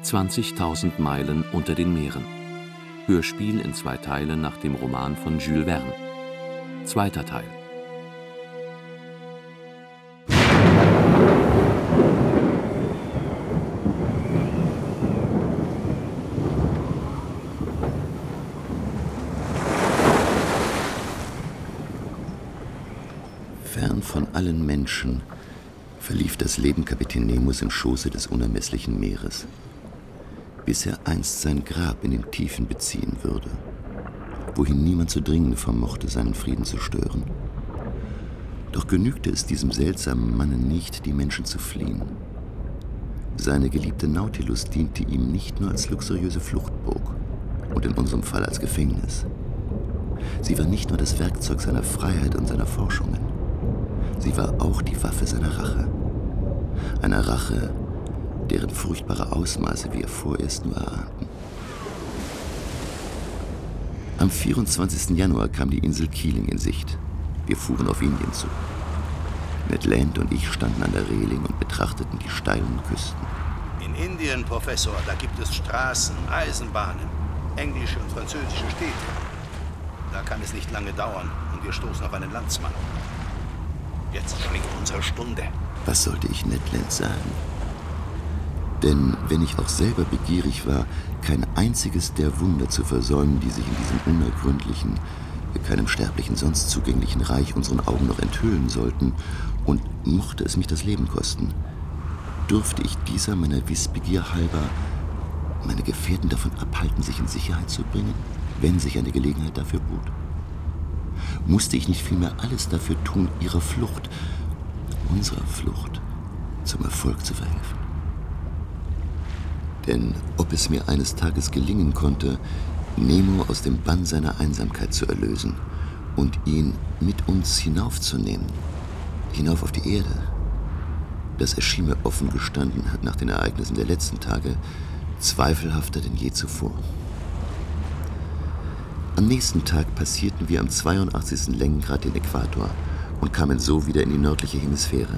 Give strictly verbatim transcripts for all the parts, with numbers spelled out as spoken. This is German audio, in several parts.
zwanzigtausend Meilen unter den Meeren. Hörspiel in zwei Teilen nach dem Roman von Jules Verne. Zweiter Teil. Fern von allen Menschen verlief das Leben Kapitän Nemos im Schoße des unermesslichen Meeres, bis er einst sein Grab in den Tiefen beziehen würde, wohin niemand zu dringen vermochte, seinen Frieden zu stören. Doch genügte es diesem seltsamen Manne nicht, die Menschen zu fliehen. Seine geliebte Nautilus diente ihm nicht nur als luxuriöse Fluchtburg und in unserem Fall als Gefängnis. Sie war nicht nur das Werkzeug seiner Freiheit und seiner Forschungen. Sie war auch die Waffe seiner Rache. Einer Rache, deren furchtbare Ausmaße wir vorerst nur erahnten. Am vierundzwanzigsten Januar kam die Insel Keeling in Sicht. Wir fuhren auf Indien zu. Ned Land und ich standen an der Reling und betrachteten die steilen Küsten. In Indien, Professor, da gibt es Straßen, Eisenbahnen, englische und französische Städte. Da kann es nicht lange dauern und wir stoßen auf einen Landsmann. Jetzt schlägt unsere Stunde. Was sollte ich Ned Land sagen? Denn wenn ich auch selber begierig war, kein einziges der Wunder zu versäumen, die sich in diesem unergründlichen, keinem Sterblichen sonst zugänglichen Reich unseren Augen noch enthüllen sollten, und mochte es mich das Leben kosten, durfte ich dieser meiner Wissbegier halber meine Gefährten davon abhalten, sich in Sicherheit zu bringen, wenn sich eine Gelegenheit dafür bot? Musste ich nicht vielmehr alles dafür tun, ihrer Flucht, unserer Flucht, zum Erfolg zu verhelfen? Denn ob es mir eines Tages gelingen konnte, Nemo aus dem Bann seiner Einsamkeit zu erlösen und ihn mit uns hinaufzunehmen, hinauf auf die Erde, das erschien mir offen gestanden nach den Ereignissen der letzten Tage zweifelhafter denn je zuvor. Am nächsten Tag passierten wir am zweiundachtzigsten Längengrad den Äquator und kamen so wieder in die nördliche Hemisphäre.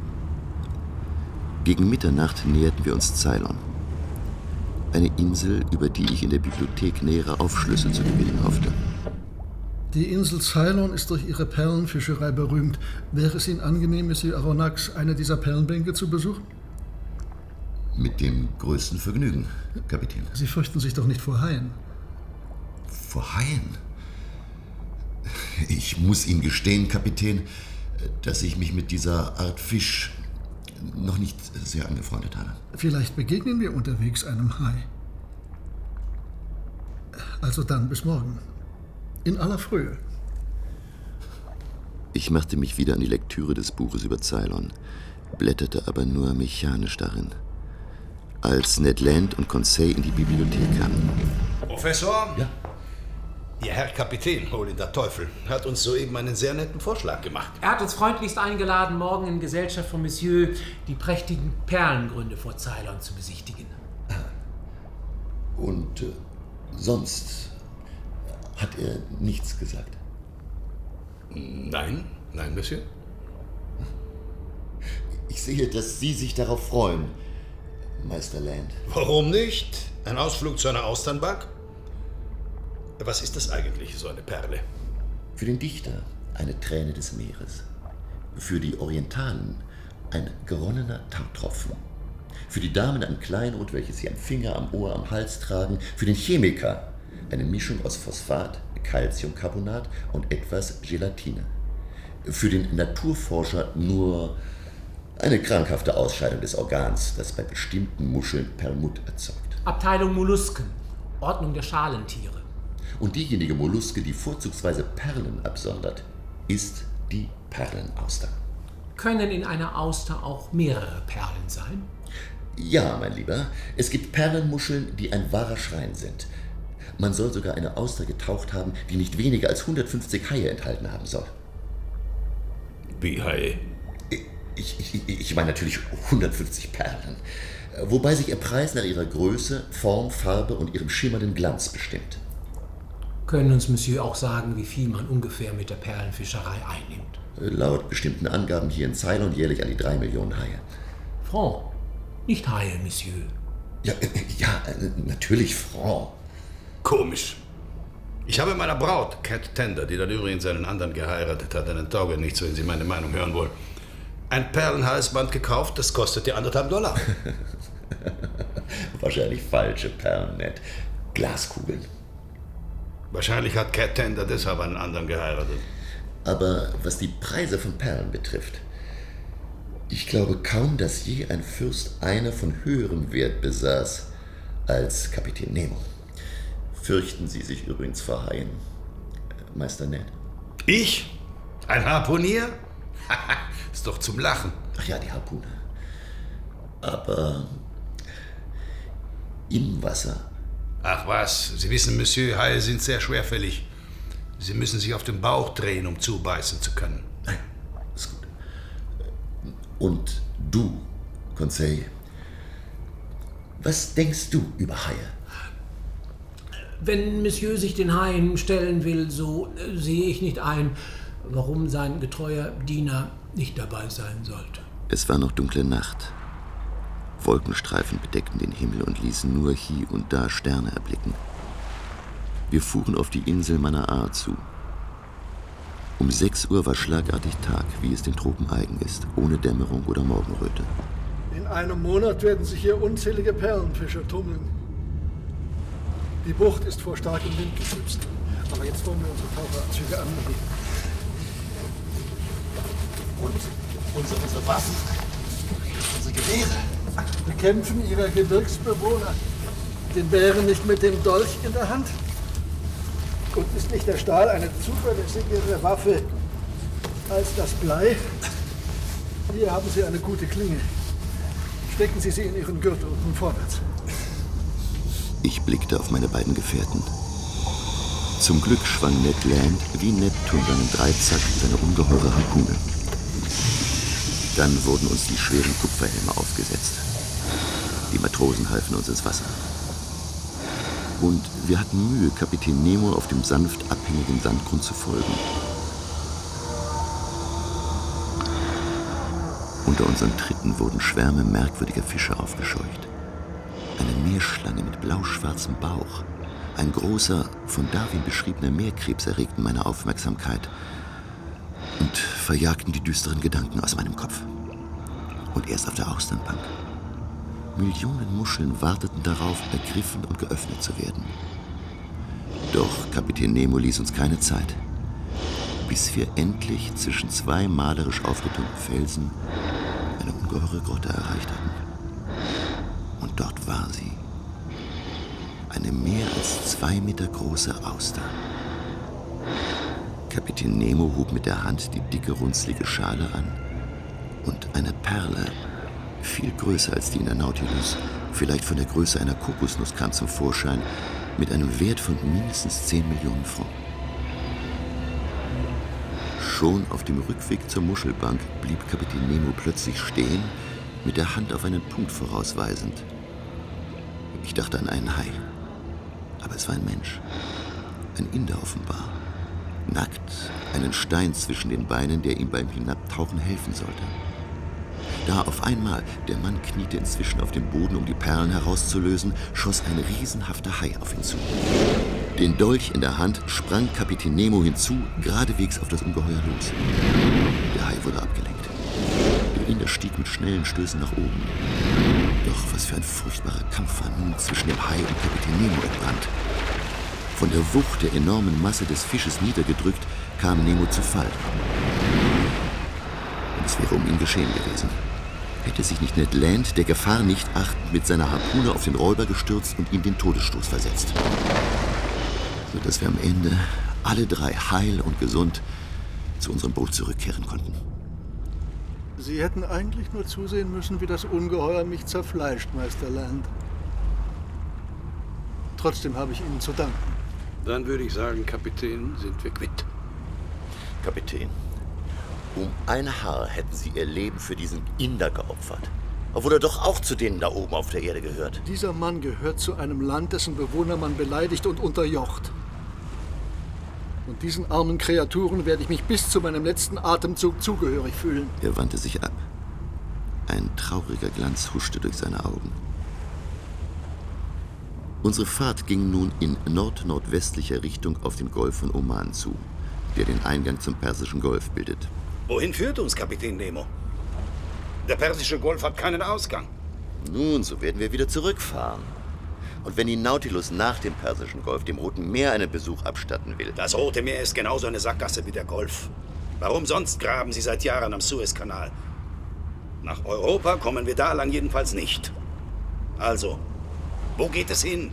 Gegen Mitternacht näherten wir uns Ceylon, eine Insel, über die ich in der Bibliothek nähere Aufschlüsse zu gewinnen hoffte. Die Insel Ceylon ist durch ihre Perlenfischerei berühmt. Wäre es Ihnen angenehm, Monsieur Aronnax, eine dieser Perlenbänke zu besuchen? Mit dem größten Vergnügen, Kapitän. Sie fürchten sich doch nicht vor Haien? Vor Haien? Ich muss Ihnen gestehen, Kapitän, dass ich mich mit dieser Art Fisch noch nicht sehr angefreundet habe. Vielleicht begegnen wir unterwegs einem Hai. Also dann, bis morgen. In aller Frühe. Ich machte mich wieder an die Lektüre des Buches über Ceylon, blätterte aber nur mechanisch darin. Als Ned Land und Conseil in die Bibliothek kamen. Professor? Ja? Ihr Herr Kapitän, hol ihn der Teufel, hat uns soeben einen sehr netten Vorschlag gemacht. Er hat uns freundlichst eingeladen, morgen in Gesellschaft von Monsieur die prächtigen Perlengründe vor Ceylon zu besichtigen. Und äh, sonst hat er nichts gesagt? Nein, nein, Monsieur. Ich sehe, dass Sie sich darauf freuen, Meister Land. Warum nicht? Ein Ausflug zu einer Austernbank? Was ist das eigentlich, so eine Perle? Für den Dichter eine Träne des Meeres. Für die Orientalen ein geronnener Tautropfen. Für die Damen ein Kleinod, welches sie am Finger, am Ohr, am Hals tragen. Für den Chemiker eine Mischung aus Phosphat, Calciumcarbonat und etwas Gelatine. Für den Naturforscher nur eine krankhafte Ausscheidung des Organs, das bei bestimmten Muscheln Perlmutt erzeugt. Abteilung Mollusken, Ordnung der Schalentiere. Und diejenige Molluske, die vorzugsweise Perlen absondert, ist die Perlenauster. Können in einer Auster auch mehrere Perlen sein? Ja, mein Lieber. Es gibt Perlenmuscheln, die ein wahrer Schrein sind. Man soll sogar eine Auster getaucht haben, die nicht weniger als hundertfünfzig Haie enthalten haben soll. Wie Haie? Ich, ich, ich meine natürlich hundertfünfzig Perlen. Wobei sich ihr Preis nach ihrer Größe, Form, Farbe und ihrem schimmernden Glanz bestimmt. Können uns Monsieur auch sagen, wie viel man ungefähr mit der Perlenfischerei einnimmt? Laut bestimmten Angaben hier in Ceylon jährlich an die drei Millionen Haie. Franc, nicht Haie, Monsieur. Ja, ja, natürlich franc. Komisch. Ich habe meiner Braut, Cat Tender, die dann übrigens einen anderen geheiratet hat, einen Taugenichts, wenn Sie meine Meinung hören wollen, ein Perlenhalsband gekauft, das kostete anderthalb Dollar. Wahrscheinlich falsche Perlen, Ned. Glaskugeln. Wahrscheinlich hat Cat Tender deshalb einen anderen geheiratet. Aber was die Preise von Perlen betrifft, ich glaube kaum, dass je ein Fürst eine von höherem Wert besaß als Kapitän Nemo. Fürchten Sie sich übrigens vor Haien, Meister Ned? Ich? Ein Harpunier? Ist doch zum Lachen. Ach ja, die Harpune. Aber im Wasser. Ach was, Sie wissen, Monsieur, Haie sind sehr schwerfällig. Sie müssen sich auf den Bauch drehen, um zubeißen zu können. Nein, ist gut. Und du, Conseil, was denkst du über Haie? Wenn Monsieur sich den Haien stellen will, so äh, sehe ich nicht ein, warum sein getreuer Diener nicht dabei sein sollte. Es war noch dunkle Nacht. Wolkenstreifen bedeckten den Himmel und ließen nur hie und da Sterne erblicken. Wir fuhren auf die Insel Manaa zu. Um sechs Uhr war schlagartig Tag, wie es den Tropen eigen ist, ohne Dämmerung oder Morgenröte. In einem Monat werden sich hier unzählige Perlenfischer tummeln. Die Bucht ist vor starkem Wind geschützt. Aber jetzt wollen wir unsere Taucheranzüge anlegen. Und unsere, unsere Waffen, unsere Gewehre. Bekämpfen ihrer Gebirgsbewohner den Bären nicht mit dem Dolch in der Hand? Und ist nicht der Stahl eine zuverlässigere Waffe als das Blei? Hier haben Sie eine gute Klinge. Stecken Sie sie in Ihren Gürtel unten vorwärts. Ich blickte auf meine beiden Gefährten. Zum Glück schwang Ned Land wie Neptun seinen Dreizack seine ungeheure Harpune. Dann wurden uns die schweren Kupferhelme aufgesetzt. Die Matrosen halfen uns ins Wasser. Und wir hatten Mühe, Kapitän Nemo auf dem sanft abhängigen Sandgrund zu folgen. Unter unseren Tritten wurden Schwärme merkwürdiger Fische aufgescheucht. Eine Meerschlange mit blauschwarzem Bauch, ein großer, von Darwin beschriebener Meerkrebs erregten meine Aufmerksamkeit und verjagten die düsteren Gedanken aus meinem Kopf. Und erst auf der Austernbank. Millionen Muscheln warteten darauf, ergriffen und geöffnet zu werden. Doch Kapitän Nemo ließ uns keine Zeit, bis wir endlich zwischen zwei malerisch aufgetürmten Felsen eine ungeheure Grotte erreicht hatten. Und dort war sie. Eine mehr als zwei Meter große Auster. Kapitän Nemo hob mit der Hand die dicke, runzlige Schale an. Und eine Perle, viel größer als die in der Nautilus, vielleicht von der Größe einer Kokosnuss, kam zum Vorschein, mit einem Wert von mindestens zehn Millionen Francs. Schon auf dem Rückweg zur Muschelbank blieb Kapitän Nemo plötzlich stehen, mit der Hand auf einen Punkt vorausweisend. Ich dachte an einen Hai, aber es war ein Mensch, ein Inder offenbar, nackt, einen Stein zwischen den Beinen, der ihm beim Hinabtauchen helfen sollte. Da auf einmal, der Mann kniete inzwischen auf dem Boden, um die Perlen herauszulösen, schoss ein riesenhafter Hai auf ihn zu. Den Dolch in der Hand sprang Kapitän Nemo hinzu, geradewegs auf das Ungeheuer los. Der Hai wurde abgelenkt. Der Inder stieg mit schnellen Stößen nach oben. Doch was für ein furchtbarer Kampf war nun zwischen dem Hai und Kapitän Nemo entbrannt. Von der Wucht der enormen Masse des Fisches niedergedrückt, kam Nemo zu Fall. Und es wäre um ihn geschehen gewesen. Hätte sich nicht Ned Land, der Gefahr nicht achtend, mit seiner Harpune auf den Räuber gestürzt und ihm den Todesstoß versetzt. Sodass wir am Ende alle drei heil und gesund zu unserem Boot zurückkehren konnten. Sie hätten eigentlich nur zusehen müssen, wie das Ungeheuer mich zerfleischt, Meister Land. Trotzdem habe ich Ihnen zu danken. Dann würde ich sagen, Kapitän, sind wir quitt. Kapitän, um ein Haar hätten Sie Ihr Leben für diesen Inder geopfert. Obwohl er doch auch zu denen da oben auf der Erde gehört. Dieser Mann gehört zu einem Land, dessen Bewohner man beleidigt und unterjocht. Und diesen armen Kreaturen werde ich mich bis zu meinem letzten Atemzug zugehörig fühlen. Er wandte sich ab. Ein trauriger Glanz huschte durch seine Augen. Unsere Fahrt ging nun in nord-nordwestlicher Richtung auf den Golf von Oman zu, der den Eingang zum Persischen Golf bildet. Wohin führt uns Kapitän Nemo? Der Persische Golf hat keinen Ausgang. Nun, so werden wir wieder zurückfahren. Und wenn die Nautilus nach dem Persischen Golf dem Roten Meer einen Besuch abstatten will... Das Rote Meer ist genauso eine Sackgasse wie der Golf. Warum sonst graben Sie seit Jahren am Suezkanal? Nach Europa kommen wir da lang jedenfalls nicht. Also, wo geht es hin?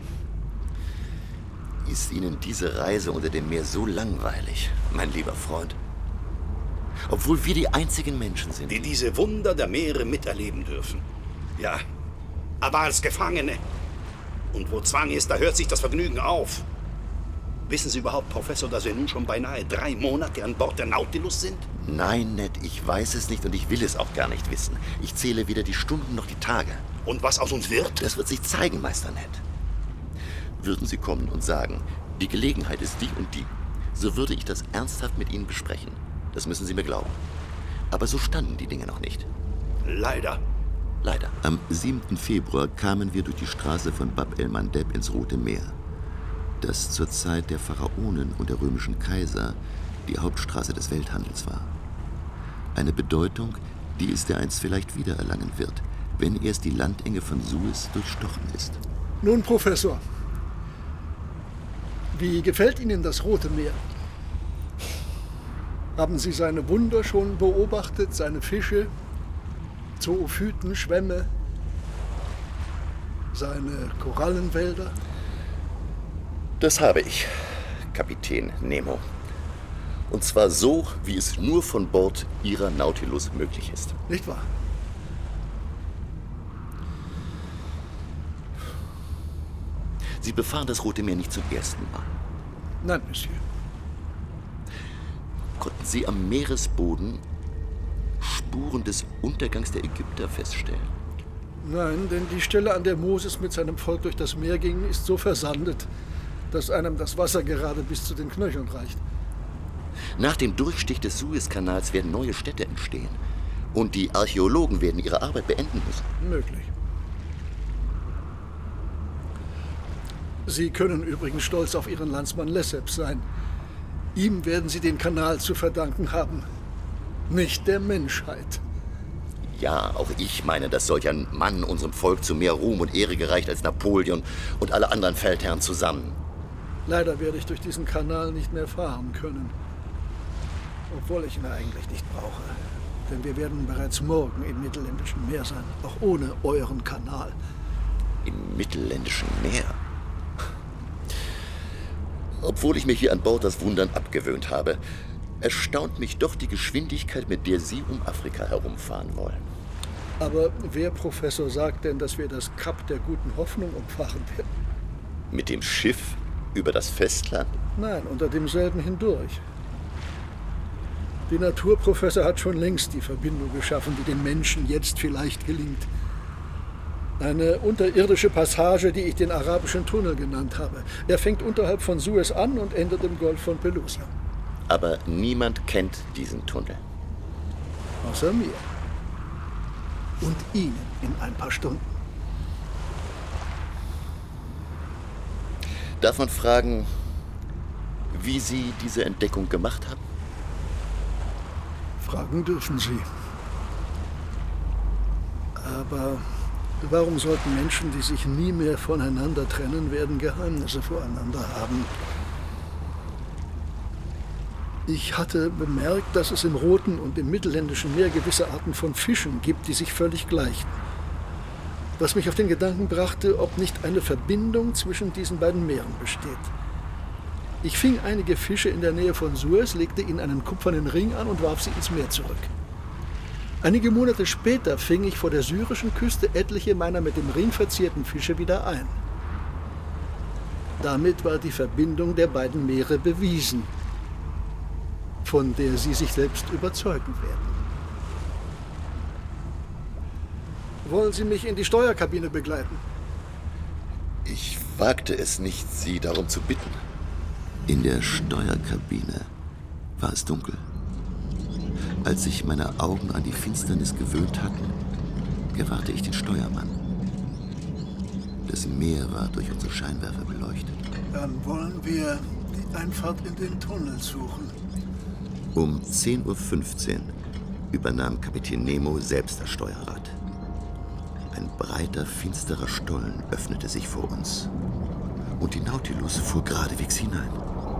Ist Ihnen diese Reise unter dem Meer so langweilig, mein lieber Freund? Obwohl wir die einzigen Menschen sind, die diese Wunder der Meere miterleben dürfen. Ja, aber als Gefangene. Und wo Zwang ist, da hört sich das Vergnügen auf. Wissen Sie überhaupt, Professor, dass wir nun schon beinahe drei Monate an Bord der Nautilus sind? Nein, Ned, ich weiß es nicht und ich will es auch gar nicht wissen. Ich zähle weder die Stunden noch die Tage. Und was aus uns wird? Das wird sich zeigen, Meister Ned. Würden Sie kommen und sagen, die Gelegenheit ist die und die, so würde ich das ernsthaft mit Ihnen besprechen. Das müssen Sie mir glauben. Aber so standen die Dinge noch nicht. Leider. Leider. Am siebten Februar kamen wir durch die Straße von Bab el-Mandeb ins Rote Meer, das zur Zeit der Pharaonen und der römischen Kaiser die Hauptstraße des Welthandels war. Eine Bedeutung, die es dereinst vielleicht wiedererlangen wird, wenn erst die Landenge von Suez durchstochen ist. Nun, Professor, wie gefällt Ihnen das Rote Meer? Haben Sie seine Wunder schon beobachtet, seine Fische, Zoophyten, Schwämme, seine Korallenwälder? Das habe ich, Kapitän Nemo. Und zwar so, wie es nur von Bord Ihrer Nautilus möglich ist. Nicht wahr? Sie befahren das Rote Meer nicht zum ersten Mal. Nein, Monsieur. Konnten Sie am Meeresboden Spuren des Untergangs der Ägypter feststellen? Nein, denn die Stelle, an der Moses mit seinem Volk durch das Meer ging, ist so versandet, dass einem das Wasser gerade bis zu den Knöcheln reicht. Nach dem Durchstich des Suezkanals werden neue Städte entstehen. Und die Archäologen werden ihre Arbeit beenden müssen. Möglich. Sie können übrigens stolz auf Ihren Landsmann Lesseps sein. Ihm werden Sie den Kanal zu verdanken haben, nicht der Menschheit. Ja, auch ich meine, dass solch ein Mann unserem Volk zu mehr Ruhm und Ehre gereicht als Napoleon und alle anderen Feldherren zusammen. Leider werde ich durch diesen Kanal nicht mehr fahren können. Obwohl ich ihn eigentlich nicht brauche. Denn wir werden bereits morgen im Mittelländischen Meer sein, auch ohne euren Kanal. Im Mittelländischen Meer? Obwohl ich mir hier an Bord das Wundern abgewöhnt habe, erstaunt mich doch die Geschwindigkeit, mit der Sie um Afrika herumfahren wollen. Aber wer, Professor, sagt denn, dass wir das Kap der Guten Hoffnung umfahren werden? Mit dem Schiff über das Festland? Nein, unter demselben hindurch. Die Natur, Professor, hat schon längst die Verbindung geschaffen, die den Menschen jetzt vielleicht gelingt. Eine unterirdische Passage, die ich den arabischen Tunnel genannt habe. Er fängt unterhalb von Suez an und endet im Golf von Pelusa. Aber niemand kennt diesen Tunnel. Außer mir. Und Ihnen in ein paar Stunden. Darf man fragen, wie Sie diese Entdeckung gemacht haben? Fragen dürfen Sie. Aber warum sollten Menschen, die sich nie mehr voneinander trennen werden, Geheimnisse voreinander haben? Ich hatte bemerkt, dass es im Roten und im Mittelländischen Meer gewisse Arten von Fischen gibt, die sich völlig gleichen. Was mich auf den Gedanken brachte, ob nicht eine Verbindung zwischen diesen beiden Meeren besteht. Ich fing einige Fische in der Nähe von Suez, legte ihnen einen kupfernen Ring an und warf sie ins Meer zurück. Einige Monate später fing ich vor der syrischen Küste etliche meiner mit dem Ring verzierten Fische wieder ein. Damit war die Verbindung der beiden Meere bewiesen, von der Sie sich selbst überzeugen werden. Wollen Sie mich in die Steuerkabine begleiten? Ich wagte es nicht, Sie darum zu bitten. In der Steuerkabine war es dunkel. Als sich meine Augen an die Finsternis gewöhnt hatten, gewahrte ich den Steuermann. Das Meer war durch unsere Scheinwerfer beleuchtet. Dann wollen wir die Einfahrt in den Tunnel suchen. Um zehn Uhr fünfzehn übernahm Kapitän Nemo selbst das Steuerrad. Ein breiter, finsterer Stollen öffnete sich vor uns. Und die Nautilus fuhr geradewegs hinein.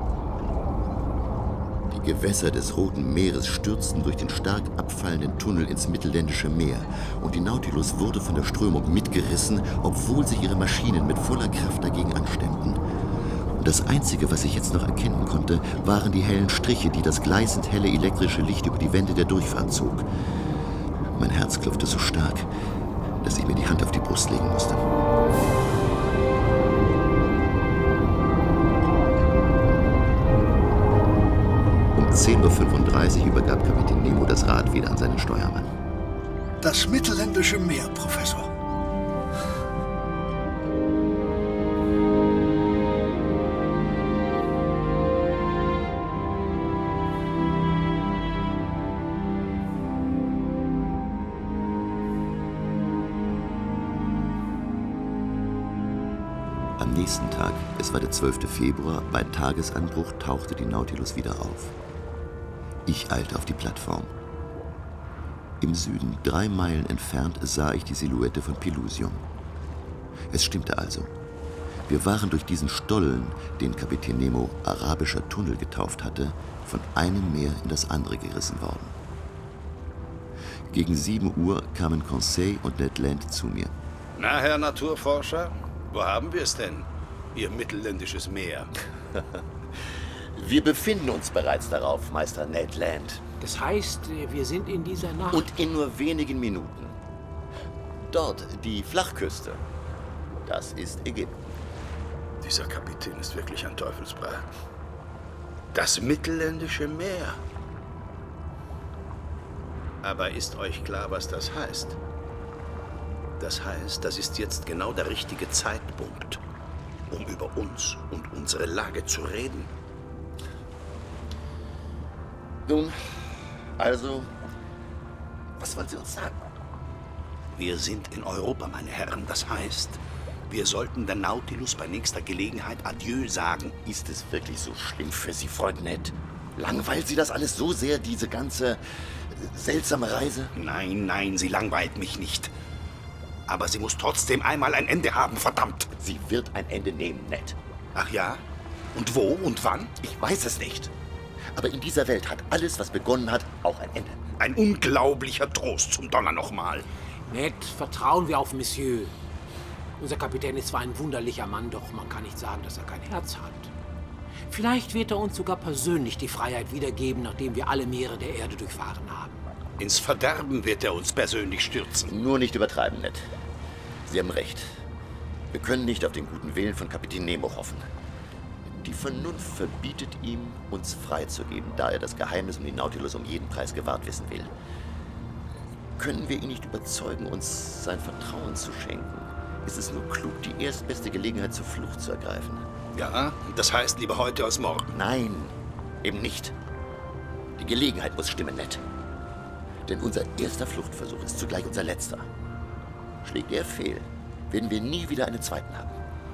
Die Gewässer des Roten Meeres stürzten durch den stark abfallenden Tunnel ins Mittelländische Meer. Und die Nautilus wurde von der Strömung mitgerissen, obwohl sich ihre Maschinen mit voller Kraft dagegen anstemmten. Und das Einzige, was ich jetzt noch erkennen konnte, waren die hellen Striche, die das gleißend helle elektrische Licht über die Wände der Durchfahrt zog. Mein Herz klopfte so stark, dass ich mir die Hand auf die Brust legen musste. Um zehn Uhr fünfunddreißig übergab Kapitän Nemo das Rad wieder an seinen Steuermann. Das Mittelländische Meer, Professor. Am nächsten Tag, es war der zwölfte Februar, bei Tagesanbruch tauchte die Nautilus wieder auf. Ich eilte auf die Plattform. Im Süden, drei Meilen entfernt, sah ich die Silhouette von Pelusium. Es stimmte also. Wir waren durch diesen Stollen, den Kapitän Nemo arabischer Tunnel getauft hatte, von einem Meer in das andere gerissen worden. Gegen sieben Uhr kamen Conseil und Ned Land zu mir. Na, Herr Naturforscher, wo haben wir es denn, Ihr mittelländisches Meer? Wir befinden uns bereits darauf, Meister Ned Land. Das heißt, wir sind in dieser Nacht... Und in nur wenigen Minuten. Dort, die Flachküste. Das ist Ägypten. Dieser Kapitän ist wirklich ein Teufelsbraten. Das mittelländische Meer. Aber ist euch klar, was das heißt? Das heißt, das ist jetzt genau der richtige Zeitpunkt, um über uns und unsere Lage zu reden. Nun, also, was wollen Sie uns sagen? Wir sind in Europa, meine Herren. Das heißt, wir sollten der Nautilus bei nächster Gelegenheit Adieu sagen. Ist es wirklich so schlimm für Sie, Freund Ned? Langweilt Sie das alles so sehr, diese ganze seltsame Reise? Nein, nein, sie langweilt mich nicht. Aber sie muss trotzdem einmal ein Ende haben, verdammt. Sie wird ein Ende nehmen, Ned. Ach ja? Und wo und wann? Ich weiß es nicht. Aber in dieser Welt hat alles, was begonnen hat, auch ein Ende. Ein unglaublicher Trost, zum Donner nochmal. Ned, vertrauen wir auf Monsieur. Unser Kapitän ist zwar ein wunderlicher Mann, doch man kann nicht sagen, dass er kein Herz hat. Vielleicht wird er uns sogar persönlich die Freiheit wiedergeben, nachdem wir alle Meere der Erde durchfahren haben. Ins Verderben wird er uns persönlich stürzen. Nur nicht übertreiben, Ned. Sie haben recht. Wir können nicht auf den guten Willen von Kapitän Nemo hoffen. Die Vernunft verbietet ihm, uns freizugeben, da er das Geheimnis um die Nautilus um jeden Preis gewahrt wissen will. Können wir ihn nicht überzeugen, uns sein Vertrauen zu schenken, ist es nur klug, die erstbeste Gelegenheit zur Flucht zu ergreifen. Ja, das heißt lieber heute als morgen. Nein, eben nicht. Die Gelegenheit muss stimmen, Ned. Denn unser erster Fluchtversuch ist zugleich unser letzter. Schlägt er fehl, werden wir nie wieder einen zweiten haben.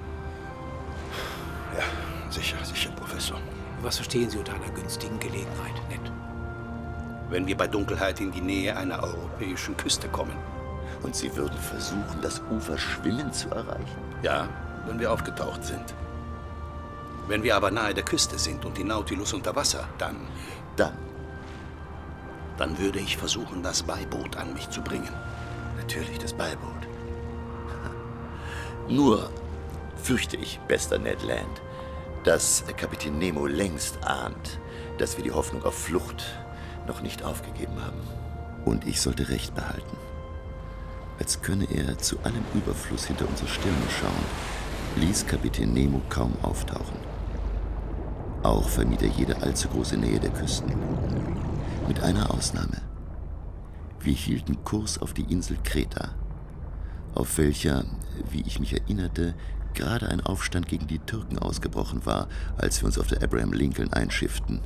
Ja, sicher, sicher, Professor. Was verstehen Sie unter einer günstigen Gelegenheit, Ned? Wenn wir bei Dunkelheit in die Nähe einer europäischen Küste kommen. Und Sie würden versuchen, das Ufer schwimmend zu erreichen? Ja, wenn wir aufgetaucht sind. Wenn wir aber nahe der Küste sind und die Nautilus unter Wasser, dann... Dann? Dann würde ich versuchen, das Beiboot an mich zu bringen. Natürlich das Beiboot. Nur fürchte ich, bester Ned Land, dass Kapitän Nemo längst ahnt, dass wir die Hoffnung auf Flucht noch nicht aufgegeben haben. Und ich sollte Recht behalten. Als könne er zu allem Überfluss hinter unsere Stirne schauen, ließ Kapitän Nemo kaum auftauchen. Auch vermied er jede allzu große Nähe der Küsten. Mit einer Ausnahme. Wir hielten Kurs auf die Insel Kreta, auf welcher, wie ich mich erinnerte, gerade ein Aufstand gegen die Türken ausgebrochen war, als wir uns auf der Abraham Lincoln einschifften.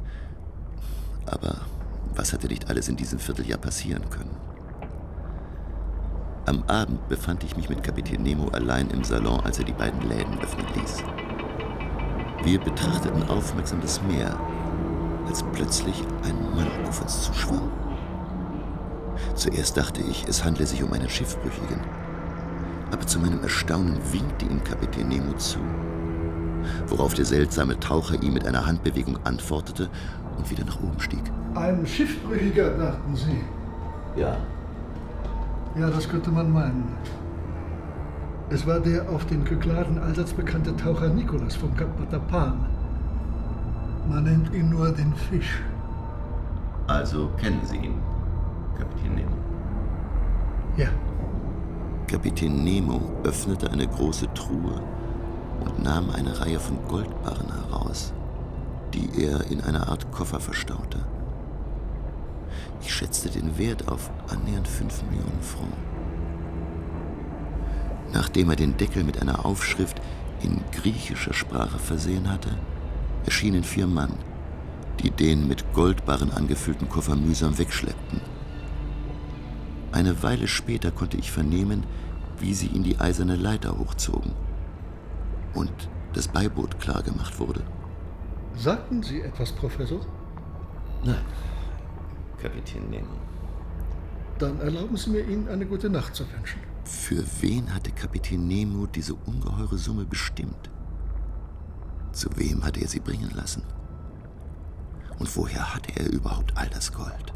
Aber was hatte nicht alles in diesem Vierteljahr passieren können? Am Abend befand ich mich mit Kapitän Nemo allein im Salon, als er die beiden Läden öffnen ließ. Wir betrachteten aufmerksam das Meer, als plötzlich ein Mann auf uns zuschwamm. Zuerst dachte ich, es handle sich um einen Schiffbrüchigen. Aber zu meinem Erstaunen winkte ihm Kapitän Nemo zu, worauf der seltsame Taucher ihm mit einer Handbewegung antwortete und wieder nach oben stieg. Ein Schiffbrüchiger, dachten Sie? Ja. Ja, das könnte man meinen. Es war der auf den Kykladen allseits bekannte Taucher Nicholas vom Kap Matapan. Man nennt ihn nur den Fisch. Also kennen Sie ihn, Kapitän Nemo? Ja. Kapitän Nemo öffnete eine große Truhe und nahm eine Reihe von Goldbarren heraus, die er in einer Art Koffer verstaute. Ich schätzte den Wert auf annähernd fünf Millionen Francs. Nachdem er den Deckel mit einer Aufschrift in griechischer Sprache versehen hatte, erschienen vier Mann, die den mit Goldbarren angefüllten Koffer mühsam wegschleppten. Eine Weile später konnte ich vernehmen, wie sie ihn die eiserne Leiter hochzogen und das Beiboot klargemacht wurde. Sagten Sie etwas, Professor? Nein, Kapitän Nemo. Dann erlauben Sie mir, Ihnen eine gute Nacht zu wünschen. Für wen hatte Kapitän Nemo diese ungeheure Summe bestimmt? Zu wem hatte er sie bringen lassen? Und woher hatte er überhaupt all das Gold?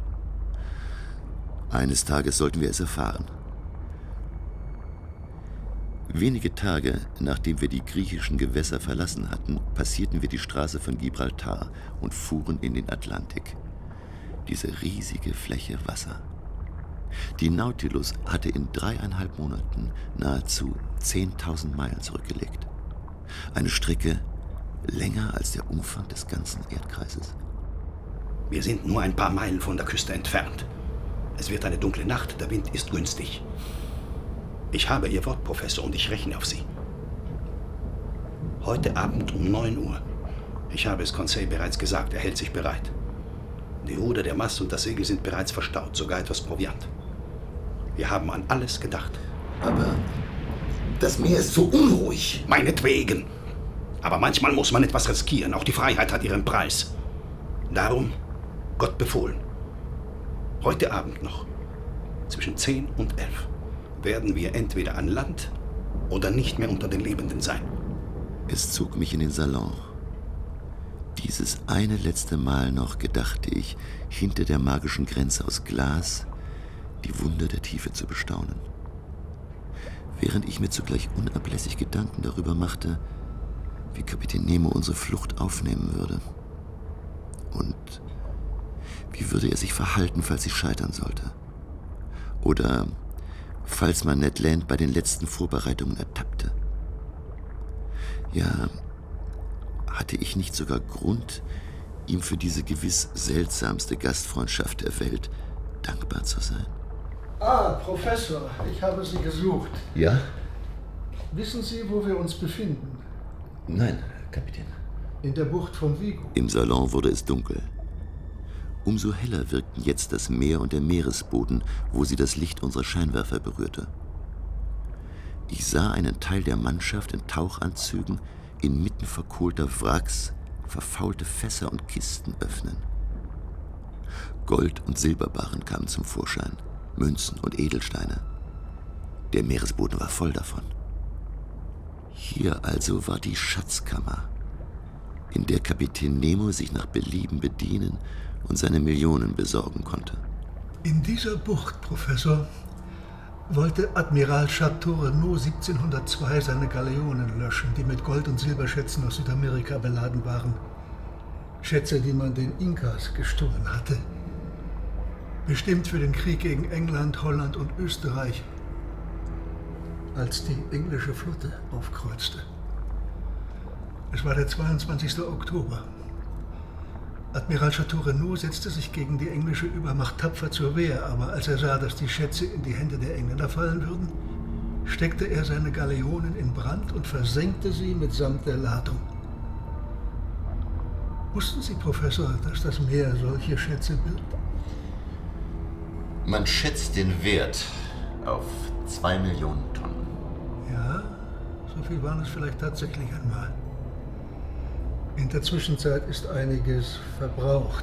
Eines Tages sollten wir es erfahren. Wenige Tage, nachdem wir die griechischen Gewässer verlassen hatten, passierten wir die Straße von Gibraltar und fuhren in den Atlantik. Diese riesige Fläche Wasser. Die Nautilus hatte in dreieinhalb Monaten nahezu zehntausend Meilen zurückgelegt. Eine Strecke länger als der Umfang des ganzen Erdkreises. Wir sind nur ein paar Meilen von der Küste entfernt. Es wird eine dunkle Nacht, der Wind ist günstig. Ich habe Ihr Wort, Professor, und ich rechne auf Sie. Heute Abend um neun Uhr. Ich habe es Conseil bereits gesagt, er hält sich bereit. Die Ruder, der Mast und das Segel sind bereits verstaut, sogar etwas Proviant. Wir haben an alles gedacht. Aber das Meer ist so unruhig. Meinetwegen. Aber manchmal muss man etwas riskieren. Auch die Freiheit hat ihren Preis. Darum, Gott befohlen. Heute Abend noch, zwischen zehn und elf, werden wir entweder an Land oder nicht mehr unter den Lebenden sein. Es zog mich in den Salon. Dieses eine letzte Mal noch gedachte ich, hinter der magischen Grenze aus Glas die Wunder der Tiefe zu bestaunen. Während ich mir zugleich unablässig Gedanken darüber machte, wie Kapitän Nemo unsere Flucht aufnehmen würde. Und wie würde er sich verhalten, falls sie scheitern sollte? Oder falls man Ned Land bei den letzten Vorbereitungen ertappte? Ja, hatte ich nicht sogar Grund, ihm für diese gewiss seltsamste Gastfreundschaft der Welt dankbar zu sein? Ah, Professor, ich habe Sie gesucht. Ja? Wissen Sie, wo wir uns befinden? Nein, Kapitän. In der Bucht von Vigo. Im Salon wurde es dunkel. Umso heller wirkten jetzt das Meer und der Meeresboden, wo sie das Licht unserer Scheinwerfer berührte. Ich sah einen Teil der Mannschaft in Tauchanzügen inmitten verkohlter Wracks verfaulte Fässer und Kisten öffnen. Gold- und Silberbarren kamen zum Vorschein, Münzen und Edelsteine. Der Meeresboden war voll davon. Hier also war die Schatzkammer, in der Kapitän Nemo sich nach Belieben bedienen und seine Millionen besorgen konnte. In dieser Bucht, Professor, wollte Admiral Chateau Renaud siebzehnhundertzwei seine Galeonen löschen, die mit Gold- und Silberschätzen aus Südamerika beladen waren. Schätze, die man den Inkas gestohlen hatte. Bestimmt für den Krieg gegen England, Holland und Österreich, als die englische Flotte aufkreuzte. Es war der zweiundzwanzigste Oktober. Admiral Chateau Renaud setzte sich gegen die englische Übermacht tapfer zur Wehr, aber als er sah, dass die Schätze in die Hände der Engländer fallen würden, steckte er seine Galeonen in Brand und versenkte sie mitsamt der Ladung. Wussten Sie, Professor, dass das Meer solche Schätze birgt? Man schätzt den Wert auf zwei Millionen Tonnen. Ja, so viel waren es vielleicht tatsächlich einmal. In der Zwischenzeit ist einiges verbraucht.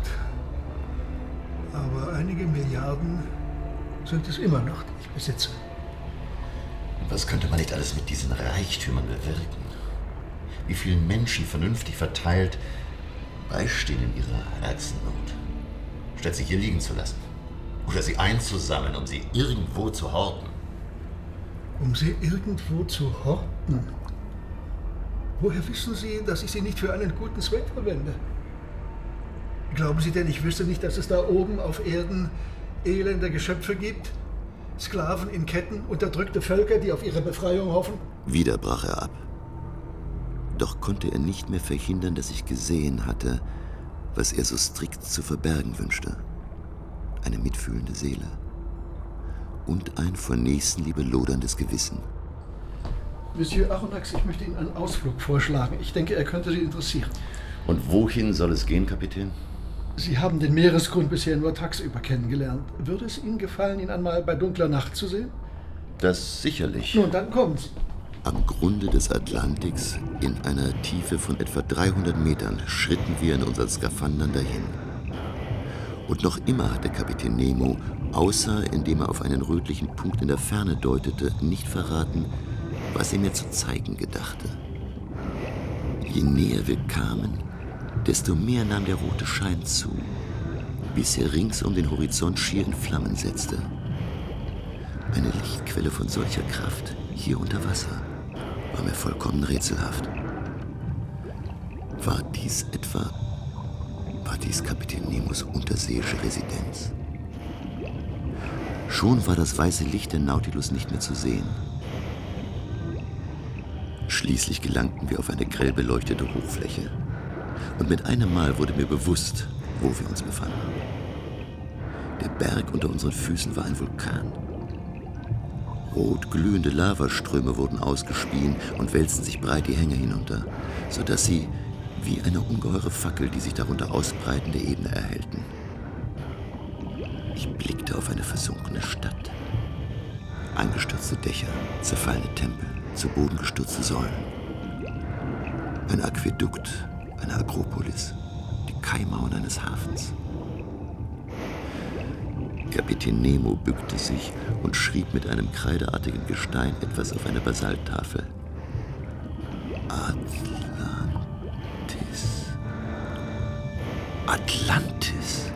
Aber einige Milliarden sind es immer noch, die ich besitze. Was könnte man nicht alles mit diesen Reichtümern bewirken? Wie vielen Menschen vernünftig verteilt beistehen in ihrer ärgsten Not, statt sie hier liegen zu lassen oder sie einzusammeln, um sie irgendwo zu horten. Um sie irgendwo zu horten? Woher wissen Sie, dass ich sie nicht für einen guten Zweck verwende? Glauben Sie denn, ich wüsste nicht, dass es da oben auf Erden elende Geschöpfe gibt? Sklaven in Ketten, unterdrückte Völker, die auf ihre Befreiung hoffen? Wieder brach er ab. Doch konnte er nicht mehr verhindern, dass ich gesehen hatte, was er so strikt zu verbergen wünschte. Eine mitfühlende Seele. Und ein vor Nächstenliebe loderndes Gewissen. Monsieur Aronnax, ich möchte Ihnen einen Ausflug vorschlagen. Ich denke, er könnte Sie interessieren. Und wohin soll es gehen, Kapitän? Sie haben den Meeresgrund bisher nur tagsüber kennengelernt. Würde es Ihnen gefallen, ihn einmal bei dunkler Nacht zu sehen? Das sicherlich. Nun, dann kommen Sie. Am Grunde des Atlantiks, in einer Tiefe von etwa dreihundert Metern, schritten wir in unseren Skaphandern dahin. Und noch immer hatte Kapitän Nemo, außer indem er auf einen rötlichen Punkt in der Ferne deutete, nicht verraten, was er mir zu zeigen gedachte. Je näher wir kamen, desto mehr nahm der rote Schein zu, bis er rings um den Horizont schier in Flammen setzte. Eine Lichtquelle von solcher Kraft, hier unter Wasser, war mir vollkommen rätselhaft. War dies etwa, war dies Kapitän Nemos unterseeische Residenz? Schon war das weiße Licht der Nautilus nicht mehr zu sehen. Schließlich gelangten wir auf eine grell beleuchtete Hochfläche. Und mit einem Mal wurde mir bewusst, wo wir uns befanden. Der Berg unter unseren Füßen war ein Vulkan. Rot glühende Lavaströme wurden ausgespien und wälzten sich breit die Hänge hinunter, sodass sie wie eine ungeheure Fackel, die sich darunter ausbreitende Ebene erhellten. Ich blickte auf eine versunkene Stadt. Eingestürzte Dächer, zerfallene Tempel, zu Boden gestürzte Säulen. Ein Aquädukt, eine Akropolis, die Kaimauern eines Hafens. Kapitän Nemo bückte sich und schrieb mit einem kreideartigen Gestein etwas auf eine Basalttafel. Atlantis. Atlantis.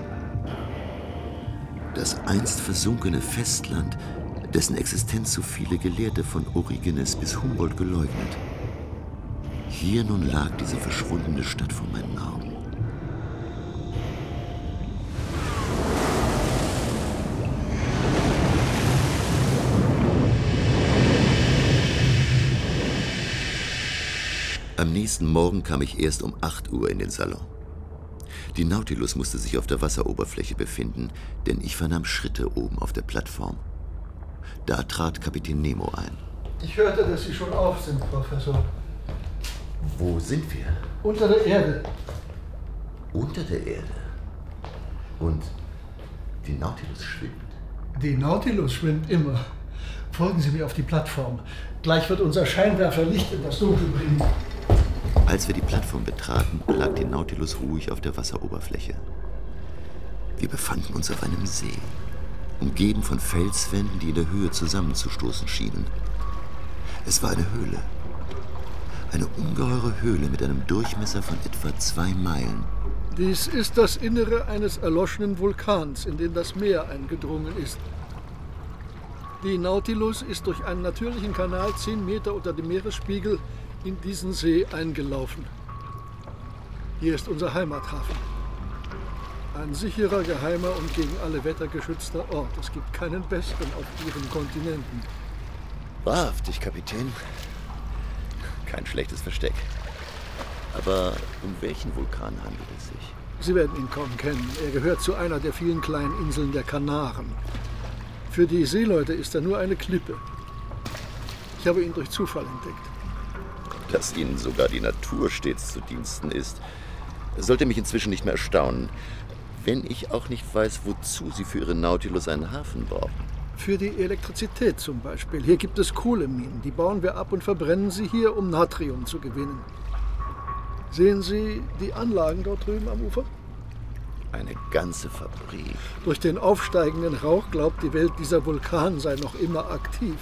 Das einst versunkene Festland, dessen Existenz so viele Gelehrte von Origenes bis Humboldt geleugnet. Hier nun lag diese verschwundene Stadt vor meinen Augen. Am nächsten Morgen kam ich erst um acht Uhr in den Salon. Die Nautilus musste sich auf der Wasseroberfläche befinden, denn ich vernahm Schritte oben auf der Plattform. Da trat Kapitän Nemo ein. Ich hörte, dass Sie schon auf sind, Professor. Wo sind wir? Unter der Erde. Unter der Erde? Und die Nautilus schwimmt? Die Nautilus schwimmt immer. Folgen Sie mir auf die Plattform. Gleich wird unser Scheinwerfer Licht in das Dunkel bringen. Als wir die Plattform betraten, lag die Nautilus ruhig auf der Wasseroberfläche. Wir befanden uns auf einem See, umgeben von Felswänden, die in der Höhe zusammenzustoßen schienen. Es war eine Höhle. Eine ungeheure Höhle mit einem Durchmesser von etwa zwei Meilen. Dies ist das Innere eines erloschenen Vulkans, in den das Meer eingedrungen ist. Die Nautilus ist durch einen natürlichen Kanal zehn Meter unter dem Meeresspiegel in diesen See eingelaufen. Hier ist unser Heimathafen. Ein sicherer, geheimer und gegen alle Wetter geschützter Ort. Es gibt keinen besseren auf ihren Kontinenten. Wahrhaftig, Kapitän. Kein schlechtes Versteck. Aber um welchen Vulkan handelt es sich? Sie werden ihn kaum kennen. Er gehört zu einer der vielen kleinen Inseln der Kanaren. Für die Seeleute ist er nur eine Klippe. Ich habe ihn durch Zufall entdeckt. Dass Ihnen sogar die Natur stets zu Diensten ist, sollte mich inzwischen nicht mehr erstaunen, wenn ich auch nicht weiß, wozu Sie für Ihre Nautilus einen Hafen brauchen. Für die Elektrizität zum Beispiel. Hier gibt es Kohleminen. Die bauen wir ab und verbrennen sie hier, um Natrium zu gewinnen. Sehen Sie die Anlagen dort drüben am Ufer? Eine ganze Fabrik. Durch den aufsteigenden Rauch glaubt die Welt, dieser Vulkan sei noch immer aktiv.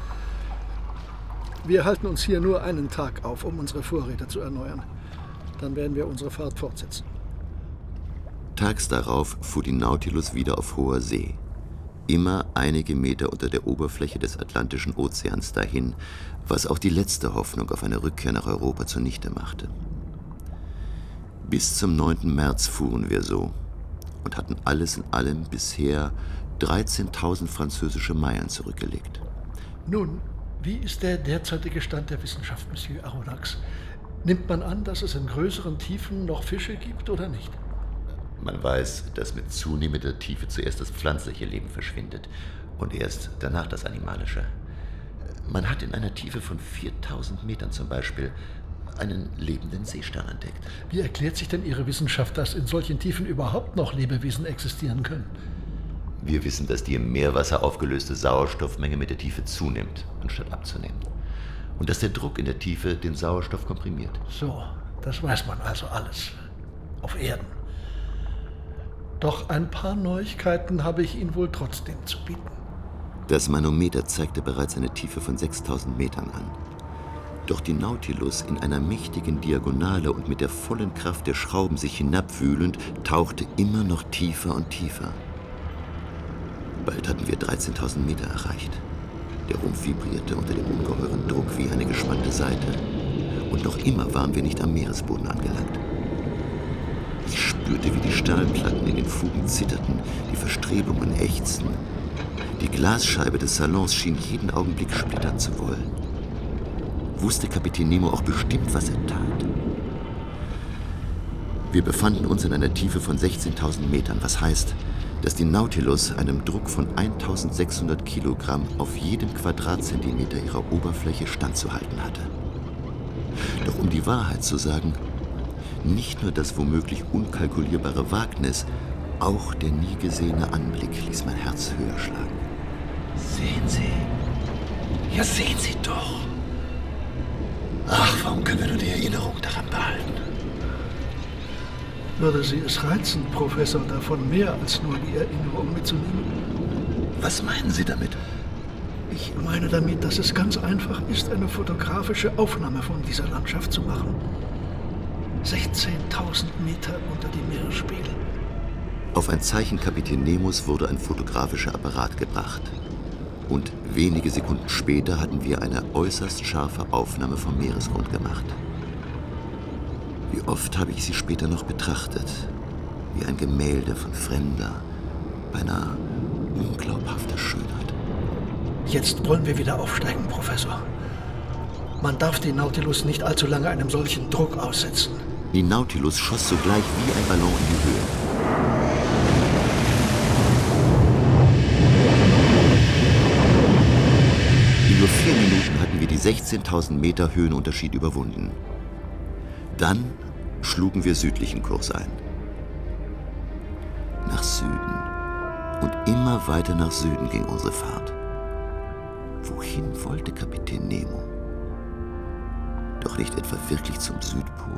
Wir halten uns hier nur einen Tag auf, um unsere Vorräte zu erneuern. Dann werden wir unsere Fahrt fortsetzen. Tags darauf fuhr die Nautilus wieder auf hoher See. Immer einige Meter unter der Oberfläche des Atlantischen Ozeans dahin, was auch die letzte Hoffnung auf eine Rückkehr nach Europa zunichte machte. Bis zum neunten März fuhren wir so und hatten alles in allem bisher dreizehntausend französische Meilen zurückgelegt. Nun, wie ist der derzeitige Stand der Wissenschaft, Monsieur Aronnax? Nimmt man an, dass es in größeren Tiefen noch Fische gibt oder nicht? Man weiß, dass mit zunehmender Tiefe zuerst das pflanzliche Leben verschwindet und erst danach das animalische. Man hat in einer Tiefe von viertausend Metern zum Beispiel einen lebenden Seestern entdeckt. Wie erklärt sich denn Ihre Wissenschaft, dass in solchen Tiefen überhaupt noch Lebewesen existieren können? Wir wissen, dass die im Meerwasser aufgelöste Sauerstoffmenge mit der Tiefe zunimmt, anstatt abzunehmen. Und dass der Druck in der Tiefe den Sauerstoff komprimiert. So, das weiß man also alles. Auf Erden. Doch ein paar Neuigkeiten habe ich Ihnen wohl trotzdem zu bieten. Das Manometer zeigte bereits eine Tiefe von sechstausend Metern an. Doch die Nautilus in einer mächtigen Diagonale und mit der vollen Kraft der Schrauben sich hinabwühlend, tauchte immer noch tiefer und tiefer. Bald hatten wir dreizehntausend Meter erreicht. Der Rumpf vibrierte unter dem ungeheuren Druck wie eine gespannte Saite. Und noch immer waren wir nicht am Meeresboden angelangt. Ich spürte, wie die Stahlplatten in den Fugen zitterten, die Verstrebungen ächzten. Die Glasscheibe des Salons schien jeden Augenblick splittern zu wollen. Wusste Kapitän Nemo auch bestimmt, was er tat? Wir befanden uns in einer Tiefe von sechzehntausend Metern, was heißt, dass die Nautilus einem Druck von eintausendsechshundert Kilogramm auf jedem Quadratzentimeter ihrer Oberfläche standzuhalten hatte. Doch um die Wahrheit zu sagen, nicht nur das womöglich unkalkulierbare Wagnis, auch der nie gesehene Anblick ließ mein Herz höher schlagen. Sehen Sie. Ja, sehen Sie doch. Ach, warum können wir nur die Erinnerung daran behalten? Würde Sie es reizen, Professor, davon mehr als nur die Erinnerung mitzunehmen? Was meinen Sie damit? Ich meine damit, dass es ganz einfach ist, eine fotografische Aufnahme von dieser Landschaft zu machen. sechzehntausend Meter unter dem Meeresspiegel. Auf ein Zeichen Kapitän Nemos wurde ein fotografischer Apparat gebracht. Und wenige Sekunden später hatten wir eine äußerst scharfe Aufnahme vom Meeresgrund gemacht. Wie oft habe ich sie später noch betrachtet, wie ein Gemälde von fremder, beinahe unglaubhafter Schönheit. Jetzt wollen wir wieder aufsteigen, Professor. Man darf die Nautilus nicht allzu lange einem solchen Druck aussetzen. Die Nautilus schoss sogleich wie ein Ballon in die Höhe. In nur vier Minuten hatten wir die sechzehntausend Meter Höhenunterschied überwunden. Dann schlugen wir südlichen Kurs ein. Nach Süden. Und immer weiter nach Süden ging unsere Fahrt. Wohin wollte Kapitän Nemo? Doch nicht etwa wirklich zum Südpol?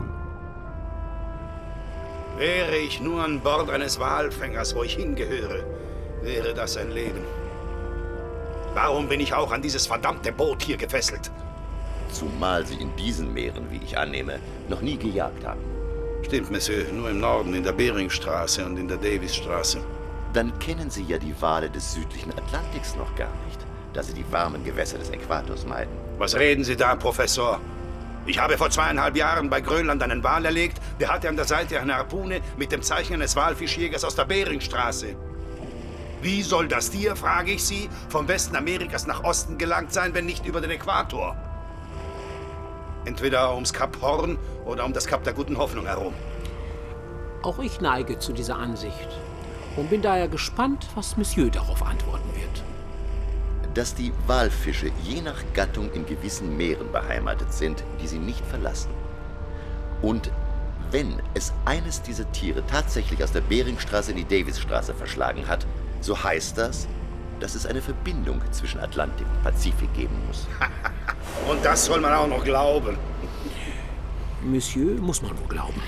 Wäre ich nur an Bord eines Walfängers, wo ich hingehöre, wäre das ein Leben. Warum bin ich auch an dieses verdammte Boot hier gefesselt? Zumal Sie in diesen Meeren, wie ich annehme, noch nie gejagt haben. Stimmt, Monsieur, nur im Norden, in der Beringstraße und in der Davisstraße. Dann kennen Sie ja die Wale des südlichen Atlantiks noch gar nicht, da Sie die warmen Gewässer des Äquators meiden. Was reden Sie da, Professor? Ich habe vor zweieinhalb Jahren bei Grönland einen Wal erlegt, der hatte an der Seite eine Harpune mit dem Zeichen eines Walfischjägers aus der Beringstraße. Wie soll das Tier, frage ich Sie, vom Westen Amerikas nach Osten gelangt sein, wenn nicht über den Äquator? Entweder ums Kap Horn oder um das Kap der Guten Hoffnung herum. Auch ich neige zu dieser Ansicht und bin daher gespannt, was Monsieur darauf antworten wird. Dass die Walfische je nach Gattung in gewissen Meeren beheimatet sind, die sie nicht verlassen. Und wenn es eines dieser Tiere tatsächlich aus der Beringstraße in die Davisstraße verschlagen hat, so heißt das, dass es eine Verbindung zwischen Atlantik und Pazifik geben muss. Und das soll man auch noch glauben. Monsieur, muss man wohl glauben.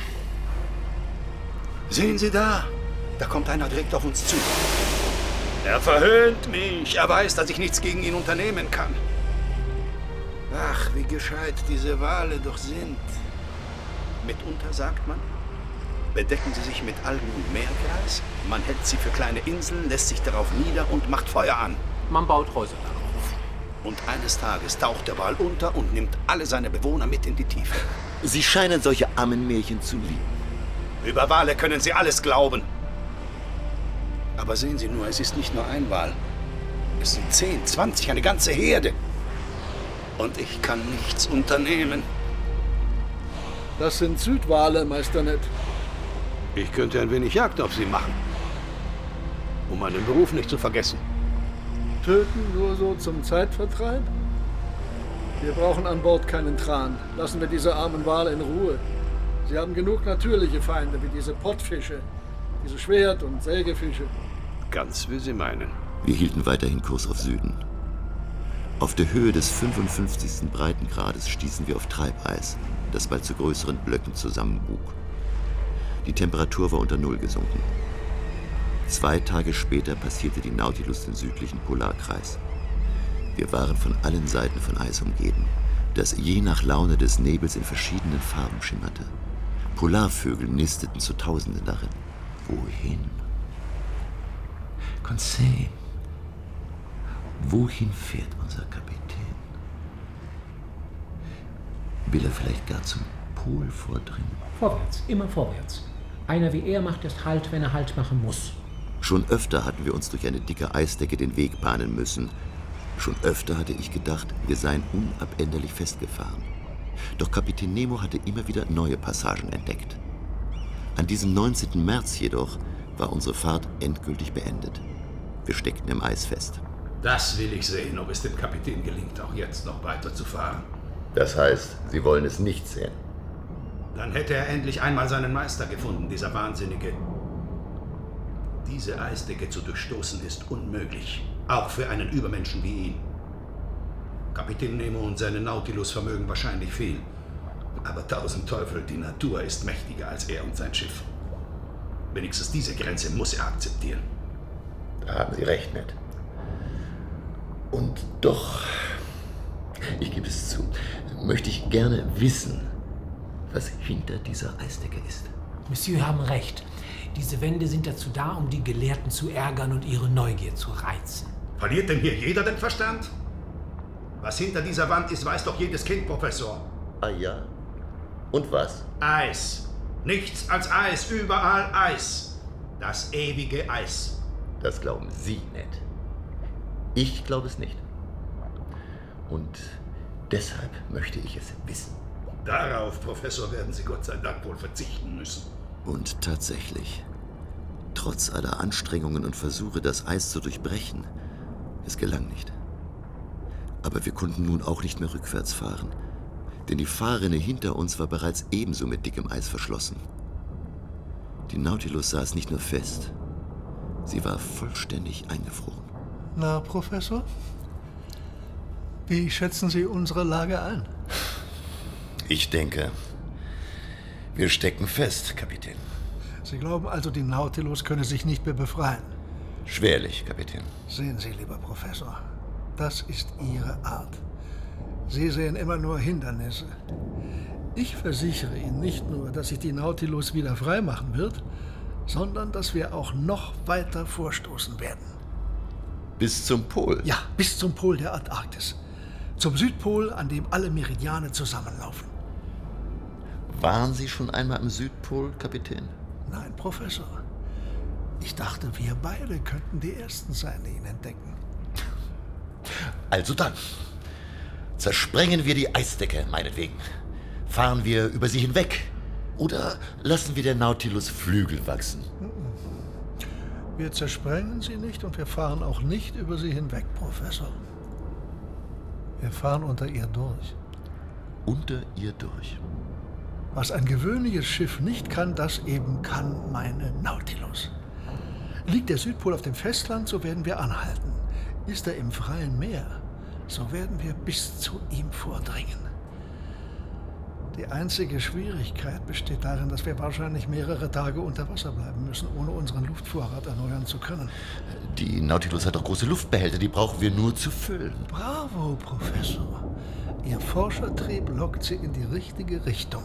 Sehen Sie da? Da kommt einer direkt auf uns zu. Er verhöhnt mich. Er weiß, dass ich nichts gegen ihn unternehmen kann. Ach, wie gescheit diese Wale doch sind. Mitunter sagt man, bedecken sie sich mit Algen und Meergras, man hält sie für kleine Inseln, lässt sich darauf nieder und macht Feuer an. Man baut Häuser darauf. Und eines Tages taucht der Wal unter und nimmt alle seine Bewohner mit in die Tiefe. Sie scheinen solche Ammenmärchen zu lieben. Über Wale können Sie alles glauben. Aber sehen Sie nur, es ist nicht nur ein Wal. Es sind zehn, zwanzig, eine ganze Herde. Und ich kann nichts unternehmen. Das sind Südwale, Meister Ned. Ich könnte ein wenig Jagd auf sie machen. Um meinen Beruf nicht zu vergessen. Töten nur so zum Zeitvertreib? Wir brauchen an Bord keinen Tran. Lassen wir diese armen Wale in Ruhe. Sie haben genug natürliche Feinde, wie diese Pottfische, diese Schwert- und Sägefische. Ganz wie Sie meinen. Wir hielten weiterhin Kurs auf Süden. Auf der Höhe des fünfundfünfzigsten Breitengrades stießen wir auf Treibeis, das bald zu größeren Blöcken zusammenbog. Die Temperatur war unter Null gesunken. Zwei Tage später passierte die Nautilus den südlichen Polarkreis. Wir waren von allen Seiten von Eis umgeben, das je nach Laune des Nebels in verschiedenen Farben schimmerte. Polarvögel nisteten zu Tausenden darin. Wohin? Conseil, wohin fährt unser Kapitän? Will er vielleicht gar zum Pol vordringen? Vorwärts, immer vorwärts. Einer wie er macht erst Halt, wenn er Halt machen muss. Schon öfter hatten wir uns durch eine dicke Eisdecke den Weg bahnen müssen. Schon öfter hatte ich gedacht, wir seien unabänderlich festgefahren. Doch Kapitän Nemo hatte immer wieder neue Passagen entdeckt. An diesem neunzehnten März jedoch war unsere Fahrt endgültig beendet. Wir steckten im Eis fest. Das will ich sehen, ob es dem Kapitän gelingt, auch jetzt noch weiterzufahren. Das heißt, Sie wollen es nicht sehen? Dann hätte er endlich einmal seinen Meister gefunden, dieser Wahnsinnige. Diese Eisdecke zu durchstoßen ist unmöglich, auch für einen Übermenschen wie ihn. Kapitän Nemo und seine Nautilus vermögen wahrscheinlich viel. Aber tausend Teufel, die Natur ist mächtiger als er und sein Schiff. Wenigstens diese Grenze muss er akzeptieren. Da haben Sie recht, Ned. Und doch, ich gebe es zu, möchte ich gerne wissen, was hinter dieser Eisdecke ist. Monsieur haben recht. Diese Wände sind dazu da, um die Gelehrten zu ärgern und ihre Neugier zu reizen. Verliert denn hier jeder den Verstand? Was hinter dieser Wand ist, weiß doch jedes Kind, Professor. Ah ja? Und was? Eis. Nichts als Eis, überall Eis. Das ewige Eis. Das glauben Sie, Ned. Ich glaube es nicht. Und deshalb möchte ich es wissen. Darauf, Professor, werden Sie Gott sei Dank wohl verzichten müssen. Und tatsächlich, trotz aller Anstrengungen und Versuche, das Eis zu durchbrechen, es gelang nicht. Aber wir konnten nun auch nicht mehr rückwärts fahren, denn die Fahrrinne hinter uns war bereits ebenso mit dickem Eis verschlossen. Die Nautilus saß nicht nur fest, sie war vollständig eingefroren. Na, Professor? Wie schätzen Sie unsere Lage ein? Ich denke, wir stecken fest, Kapitän. Sie glauben also, die Nautilus könne sich nicht mehr befreien? Schwerlich, Kapitän. Sehen Sie, lieber Professor, das ist Ihre Art. Sie sehen immer nur Hindernisse. Ich versichere Ihnen nicht nur, dass sich die Nautilus wieder freimachen wird, sondern dass wir auch noch weiter vorstoßen werden. Bis zum Pol? Ja, bis zum Pol der Antarktis. Zum Südpol, an dem alle Meridiane zusammenlaufen. Waren Sie schon einmal am Südpol, Kapitän? Nein, Professor. Ich dachte, wir beide könnten die Ersten sein, die ihn entdecken. Also dann, zersprengen wir die Eisdecke, meinetwegen. Fahren wir über sie hinweg. Oder lassen wir der Nautilus Flügel wachsen? Wir zersprengen sie nicht und wir fahren auch nicht über sie hinweg, Professor. Wir fahren unter ihr durch. Unter ihr durch? Was ein gewöhnliches Schiff nicht kann, das eben kann meine Nautilus. Liegt der Südpol auf dem Festland, so werden wir anhalten. Ist er im freien Meer, so werden wir bis zu ihm vordringen. Die einzige Schwierigkeit besteht darin, dass wir wahrscheinlich mehrere Tage unter Wasser bleiben müssen, ohne unseren Luftvorrat erneuern zu können. Die Nautilus hat doch große Luftbehälter, die brauchen wir nur zu füllen. Bravo, Professor. Ihr Forschertrieb lockt Sie in die richtige Richtung.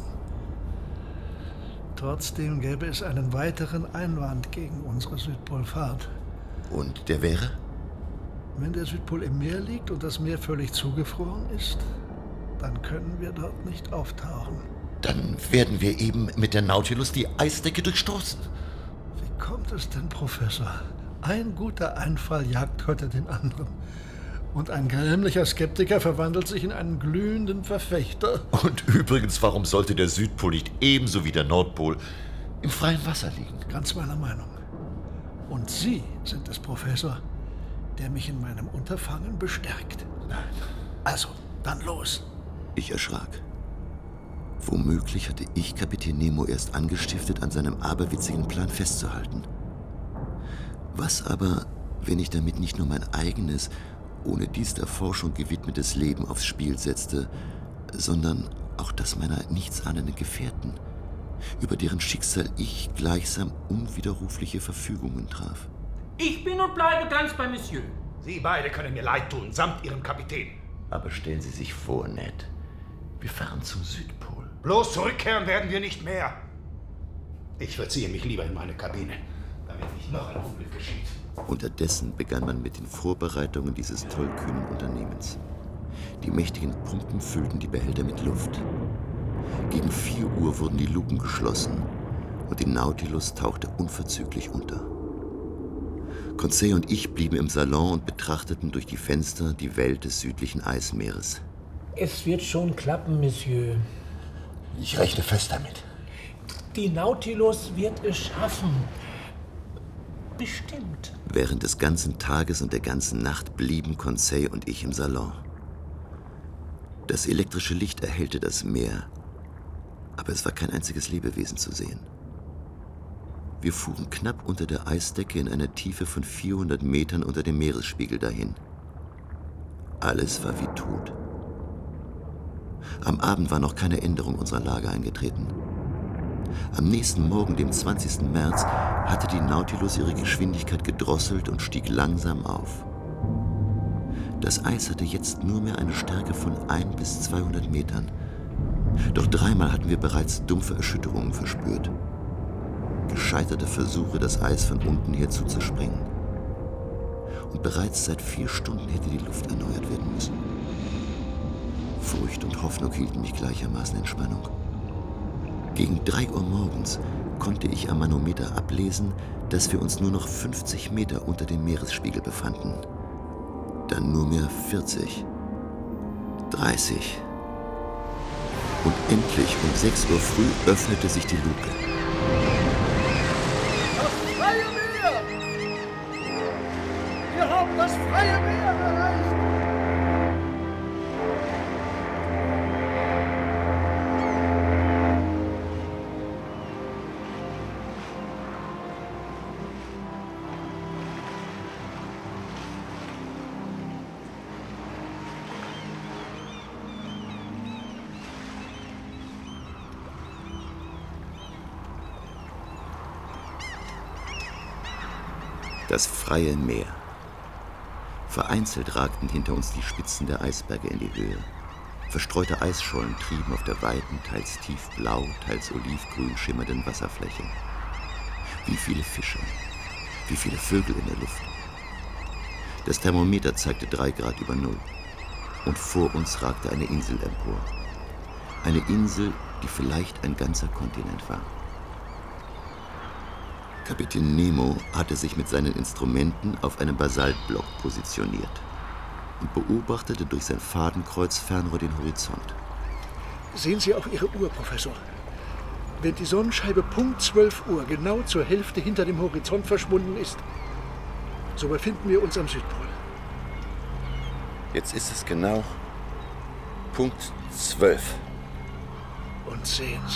Trotzdem gäbe es einen weiteren Einwand gegen unsere Südpolfahrt. Und der wäre? Wenn der Südpol im Meer liegt und das Meer völlig zugefroren ist, dann können wir dort nicht auftauchen. Dann werden wir eben mit der Nautilus die Eisdecke durchstoßen. Wie kommt es denn, Professor? Ein guter Einfall jagt heute den anderen. Und ein grämlicher Skeptiker verwandelt sich in einen glühenden Verfechter. Und übrigens, warum sollte der Südpol nicht ebenso wie der Nordpol im freien Wasser liegen? Ganz meiner Meinung. Und Sie sind es, Professor, der mich in meinem Unterfangen bestärkt. Also, dann los. Ich erschrak. Womöglich hatte ich Kapitän Nemo erst angestiftet, an seinem aberwitzigen Plan festzuhalten. Was aber, wenn ich damit nicht nur mein eigenes, ohne dies der Forschung gewidmetes Leben aufs Spiel setzte, sondern auch das meiner nichtsahnenden Gefährten, über deren Schicksal ich gleichsam unwiderrufliche Verfügungen traf? Ich bin und bleibe ganz bei Monsieur. Sie beide können mir leid tun, samt Ihrem Kapitän. Aber stellen Sie sich vor, Ned, wir fahren zum Südpol. Bloß zurückkehren werden wir nicht mehr. Ich verziehe mich lieber in meine Kabine, damit nicht noch ein Unglück geschieht. Unterdessen begann man mit den Vorbereitungen dieses tollkühnen Unternehmens. Die mächtigen Pumpen füllten die Behälter mit Luft. Gegen vier Uhr wurden die Luken geschlossen und die Nautilus tauchte unverzüglich unter. Conseil und ich blieben im Salon und betrachteten durch die Fenster die Welt des südlichen Eismeeres. Es wird schon klappen, Monsieur. Ich rechne fest damit. Die Nautilus wird es schaffen. Bestimmt. Während des ganzen Tages und der ganzen Nacht blieben Conseil und ich im Salon. Das elektrische Licht erhellte das Meer, aber es war kein einziges Lebewesen zu sehen. Wir fuhren knapp unter der Eisdecke in einer Tiefe von vierhundert Metern unter dem Meeresspiegel dahin. Alles war wie tot. Am Abend war noch keine Änderung unserer Lage eingetreten. Am nächsten Morgen, dem zwanzigsten März, hatte die Nautilus ihre Geschwindigkeit gedrosselt und stieg langsam auf. Das Eis hatte jetzt nur mehr eine Stärke von ein bis zweihundert Metern. Doch dreimal hatten wir bereits dumpfe Erschütterungen verspürt. Gescheiterte Versuche, das Eis von unten her zuzusprengen. Und bereits seit vier Stunden hätte die Luft erneuert werden müssen. Furcht und Hoffnung hielten mich gleichermaßen in Spannung. Gegen drei Uhr morgens konnte ich am Manometer ablesen, dass wir uns nur noch fünfzig Meter unter dem Meeresspiegel befanden. Dann nur mehr vierzig, dreißig. Und endlich um sechs Uhr früh öffnete sich die Luke. Das freie Meer! Wir haben das freie Meer erreicht! Das freie Meer. Vereinzelt ragten hinter uns die Spitzen der Eisberge in die Höhe. Verstreute Eisschollen trieben auf der weiten, teils tiefblau, teils olivgrün schimmernden Wasserfläche. Wie viele Fische, wie viele Vögel in der Luft. Das Thermometer zeigte drei Grad über Null. Und vor uns ragte eine Insel empor. Eine Insel, die vielleicht ein ganzer Kontinent war. Kapitän Nemo hatte sich mit seinen Instrumenten auf einem Basaltblock positioniert und beobachtete durch sein Fadenkreuz-Fernrohr den Horizont. Sehen Sie auf Ihre Uhr, Professor. Wenn die Sonnenscheibe Punkt zwölf Uhr genau zur Hälfte hinter dem Horizont verschwunden ist, so befinden wir uns am Südpol. Jetzt ist es genau Punkt zwölf. Und sehen Sie,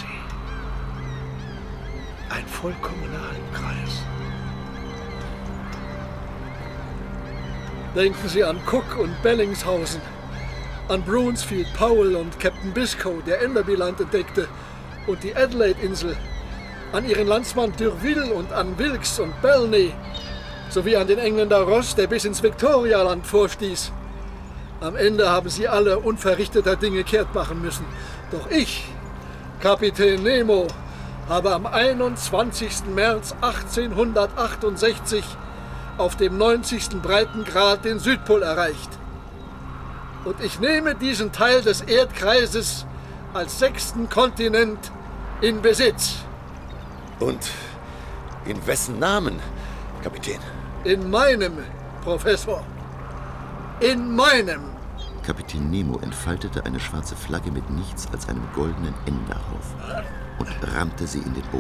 ein vollkommener Halbkreis. Denken Sie an Cook und Bellingshausen, an Brunsfield, Powell und Captain Biscoe, der Enderby-Land entdeckte, und die Adelaide-Insel, an Ihren Landsmann d'Urville und an Wilkes und Belney, sowie an den Engländer Ross, der bis ins Victorialand vorstieß. Am Ende haben sie alle unverrichteter Dinge kehrt machen müssen. Doch ich, Kapitän Nemo, habe am einundzwanzigsten März achtzehnhundertachtundsechzig auf dem neunzigsten Breitengrad den Südpol erreicht. Und ich nehme diesen Teil des Erdkreises als sechsten Kontinent in Besitz. Und in wessen Namen, Kapitän? In meinem, Professor. In meinem. Kapitän Nemo entfaltete eine schwarze Flagge mit nichts als einem goldenen N darauf und rammte sie in den Boden.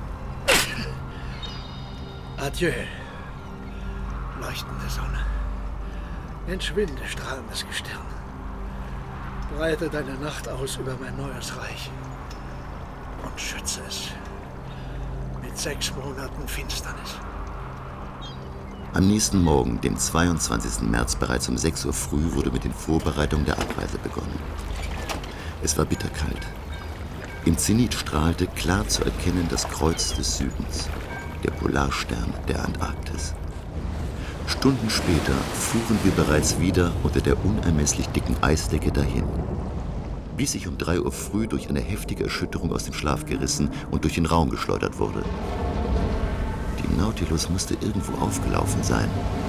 Adieu, leuchtende Sonne. Entschwinde, strahlendes Gestirn. Breite deine Nacht aus über mein neues Reich und schütze es mit sechs Monaten Finsternis. Am nächsten Morgen, dem zweiundzwanzigsten März, bereits um sechs Uhr früh, wurde mit den Vorbereitungen der Abreise begonnen. Es war bitterkalt. Im Zenit strahlte klar zu erkennen das Kreuz des Südens, der Polarstern der Antarktis. Stunden später fuhren wir bereits wieder unter der unermesslich dicken Eisdecke dahin, bis ich um drei Uhr früh durch eine heftige Erschütterung aus dem Schlaf gerissen und durch den Raum geschleudert wurde. Die Nautilus musste irgendwo aufgelaufen sein.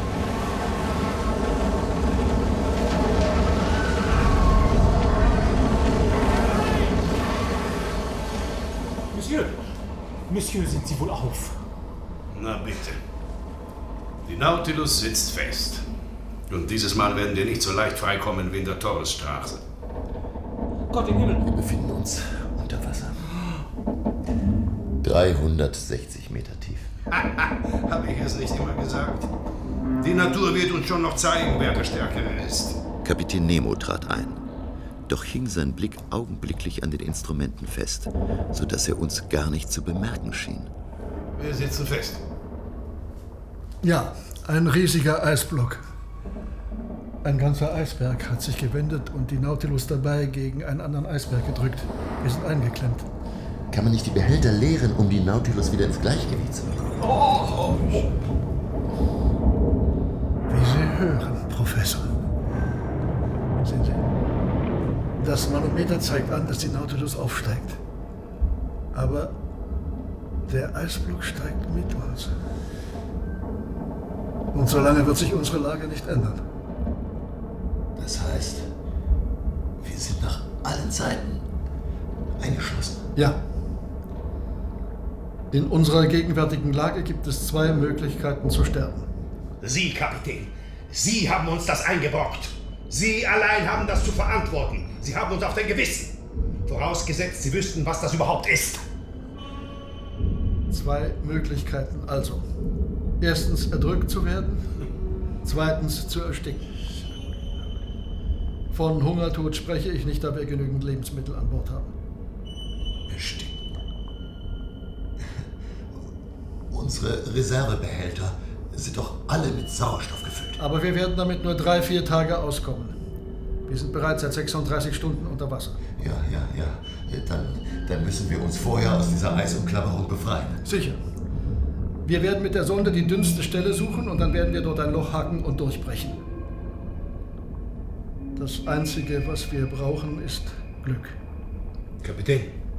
Monsieur, Monsieur, sind Sie wohl auf? Na bitte. Die Nautilus sitzt fest. Und dieses Mal werden wir nicht so leicht freikommen wie in der Torresstraße. Gott im Himmel. Wir befinden uns unter Wasser. dreihundertsechzig Meter tief. Habe ich es nicht immer gesagt? Die Natur wird uns schon noch zeigen, wer der Stärkere ist. Kapitän Nemo trat ein. Doch hing sein Blick augenblicklich an den Instrumenten fest, sodass er uns gar nicht zu bemerken schien. Wir sitzen fest. Ja, ein riesiger Eisblock. Ein ganzer Eisberg hat sich gewendet und die Nautilus dabei gegen einen anderen Eisberg gedrückt. Wir sind eingeklemmt. Kann man nicht die Behälter leeren, um die Nautilus wieder ins Gleichgewicht zu bringen? Oh. Wie Sie hören, Professor. Sehen Sie, das Manometer zeigt an, dass die Nautilus aufsteigt. Aber der Eisblock steigt mit uns. Und so lange wird sich unsere Lage nicht ändern. Das heißt, wir sind nach allen Seiten eingeschlossen. Ja. In unserer gegenwärtigen Lage gibt es zwei Möglichkeiten zu sterben. Sie, Kapitän, Sie haben uns das eingebrockt. Sie allein haben das zu verantworten. Sie haben uns auf dein Gewissen. Vorausgesetzt, Sie wüssten, was das überhaupt ist. Zwei Möglichkeiten also. Erstens erdrückt zu werden, zweitens zu ersticken. Von Hungertod spreche ich nicht, da wir genügend Lebensmittel an Bord haben. Ersticken. Unsere Reservebehälter sind doch alle mit Sauerstoff gefüllt. Aber wir werden damit nur drei, vier Tage auskommen. Wir sind bereits seit sechsunddreißig Stunden unter Wasser. Ja, ja, ja. Dann, dann müssen wir uns vorher aus dieser Eisumklammerung befreien. Sicher. Wir werden mit der Sonde die dünnste Stelle suchen und dann werden wir dort ein Loch hacken und durchbrechen. Das Einzige, was wir brauchen, ist Glück. Kapitän,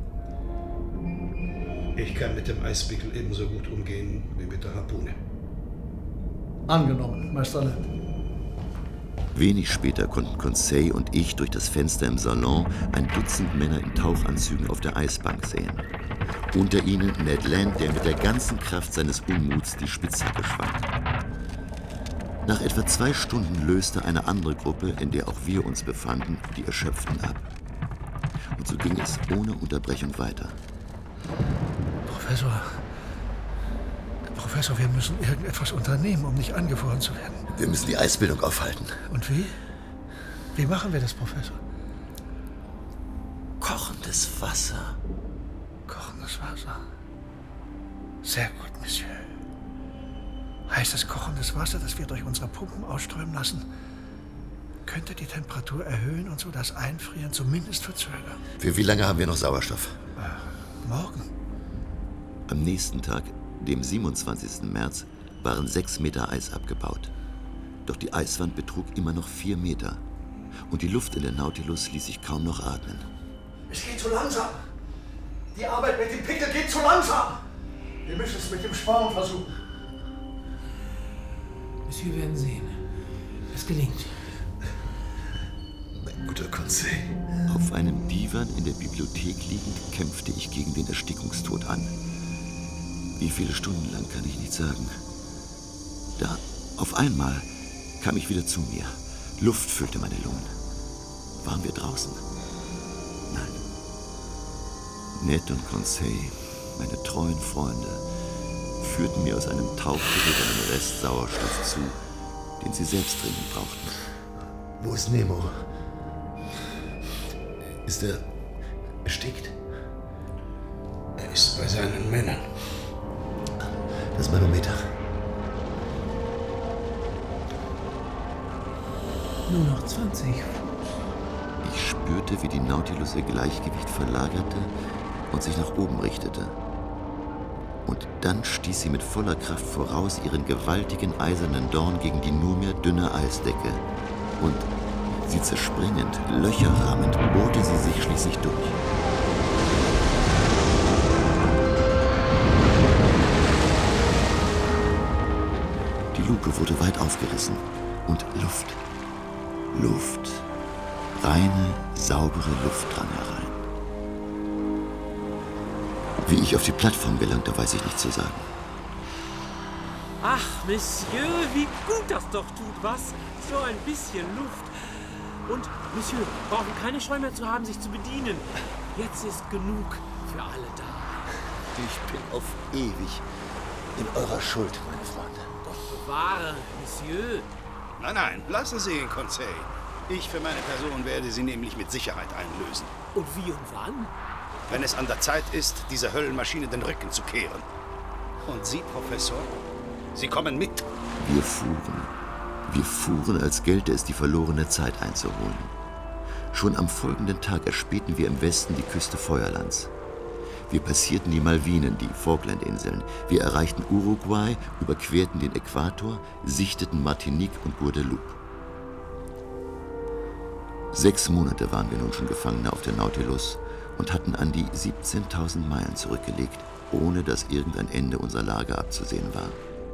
ich kann mit dem Eispickel ebenso gut umgehen wie mit der Harpune. Angenommen, Meister Land. Wenig später konnten Conseil und ich durch das Fenster im Salon ein Dutzend Männer in Tauchanzügen auf der Eisbank sehen. Unter ihnen Ned Land, der mit der ganzen Kraft seines Unmuts die Spitzhacke schwang. Nach etwa zwei Stunden löste eine andere Gruppe, in der auch wir uns befanden, die Erschöpften ab. Und so ging es ohne Unterbrechung weiter. Professor, Professor, wir müssen irgendetwas unternehmen, um nicht angefroren zu werden. Wir müssen die Eisbildung aufhalten. Und wie? Wie machen wir das, Professor? Kochendes Wasser. Kochendes Wasser. Sehr gut, Monsieur. Heil Heißes, kochendes Wasser, das wir durch unsere Pumpen ausströmen lassen, könnte die Temperatur erhöhen und so das Einfrieren zumindest verzögern. Für wie lange haben wir noch Sauerstoff? Äh, morgen. Am nächsten Tag, dem siebenundzwanzigsten März, waren sechs Meter Eis abgebaut. Doch die Eiswand betrug immer noch vier Meter. Und die Luft in der Nautilus ließ sich kaum noch atmen. Es geht zu langsam. Die Arbeit mit dem Pickel geht zu langsam. Wir müssen es mit dem Sporn versuchen. Wir werden sehen. Es gelingt. Mein guter Conseil. Auf einem Divan in der Bibliothek liegend kämpfte ich gegen den Erstickungstod an. Wie viele Stunden lang kann ich nicht sagen. Da, auf einmal, kam ich wieder zu mir. Luft füllte meine Lungen. Waren wir draußen? Nein. Ned und Conseil, meine treuen Freunde, führten mir aus einem Tauchgerät einen Rest Sauerstoff zu, den sie selbst dringend brauchten. Wo ist Nemo? Ist er erstickt? Er ist bei seinen Männern. Das Manometer. Nur noch zwanzig. Ich spürte, wie die Nautilus ihr Gleichgewicht verlagerte und sich nach oben richtete. Und dann stieß sie mit voller Kraft voraus ihren gewaltigen eisernen Dorn gegen die nur mehr dünne Eisdecke. Und, sie zerspringend, Löcher rahmend, bohrte sie sich schließlich durch. Die Luke wurde weit aufgerissen und Luft, Luft, reine, saubere Luft drang herein. Wie ich auf die Plattform gelangte, weiß ich nicht zu sagen. Ach, Monsieur, wie gut das doch tut, was? So ein bisschen Luft. Und, Monsieur, brauchen keine Scheu mehr zu haben, sich zu bedienen. Jetzt ist genug für alle da. Ich bin auf ewig in eurer Schuld, meine Freunde. Gott bewahre, Monsieur. Nein, nein, lassen Sie ihn, Conseil. Ich für meine Person werde sie nämlich mit Sicherheit einlösen. Und wie und wann? Wenn es an der Zeit ist, dieser Höllenmaschine den Rücken zu kehren. Und Sie, Professor, Sie kommen mit. Wir fuhren. Wir fuhren, als gelte es, die verlorene Zeit einzuholen. Schon am folgenden Tag erspähten wir im Westen die Küste Feuerlands. Wir passierten die Malvinen, die Falklandinseln. Wir erreichten Uruguay, überquerten den Äquator, sichteten Martinique und Guadeloupe. Sechs Monate waren wir nun schon Gefangene auf der Nautilus und hatten an die siebzehntausend Meilen zurückgelegt, ohne dass irgendein Ende unserer Lage abzusehen war.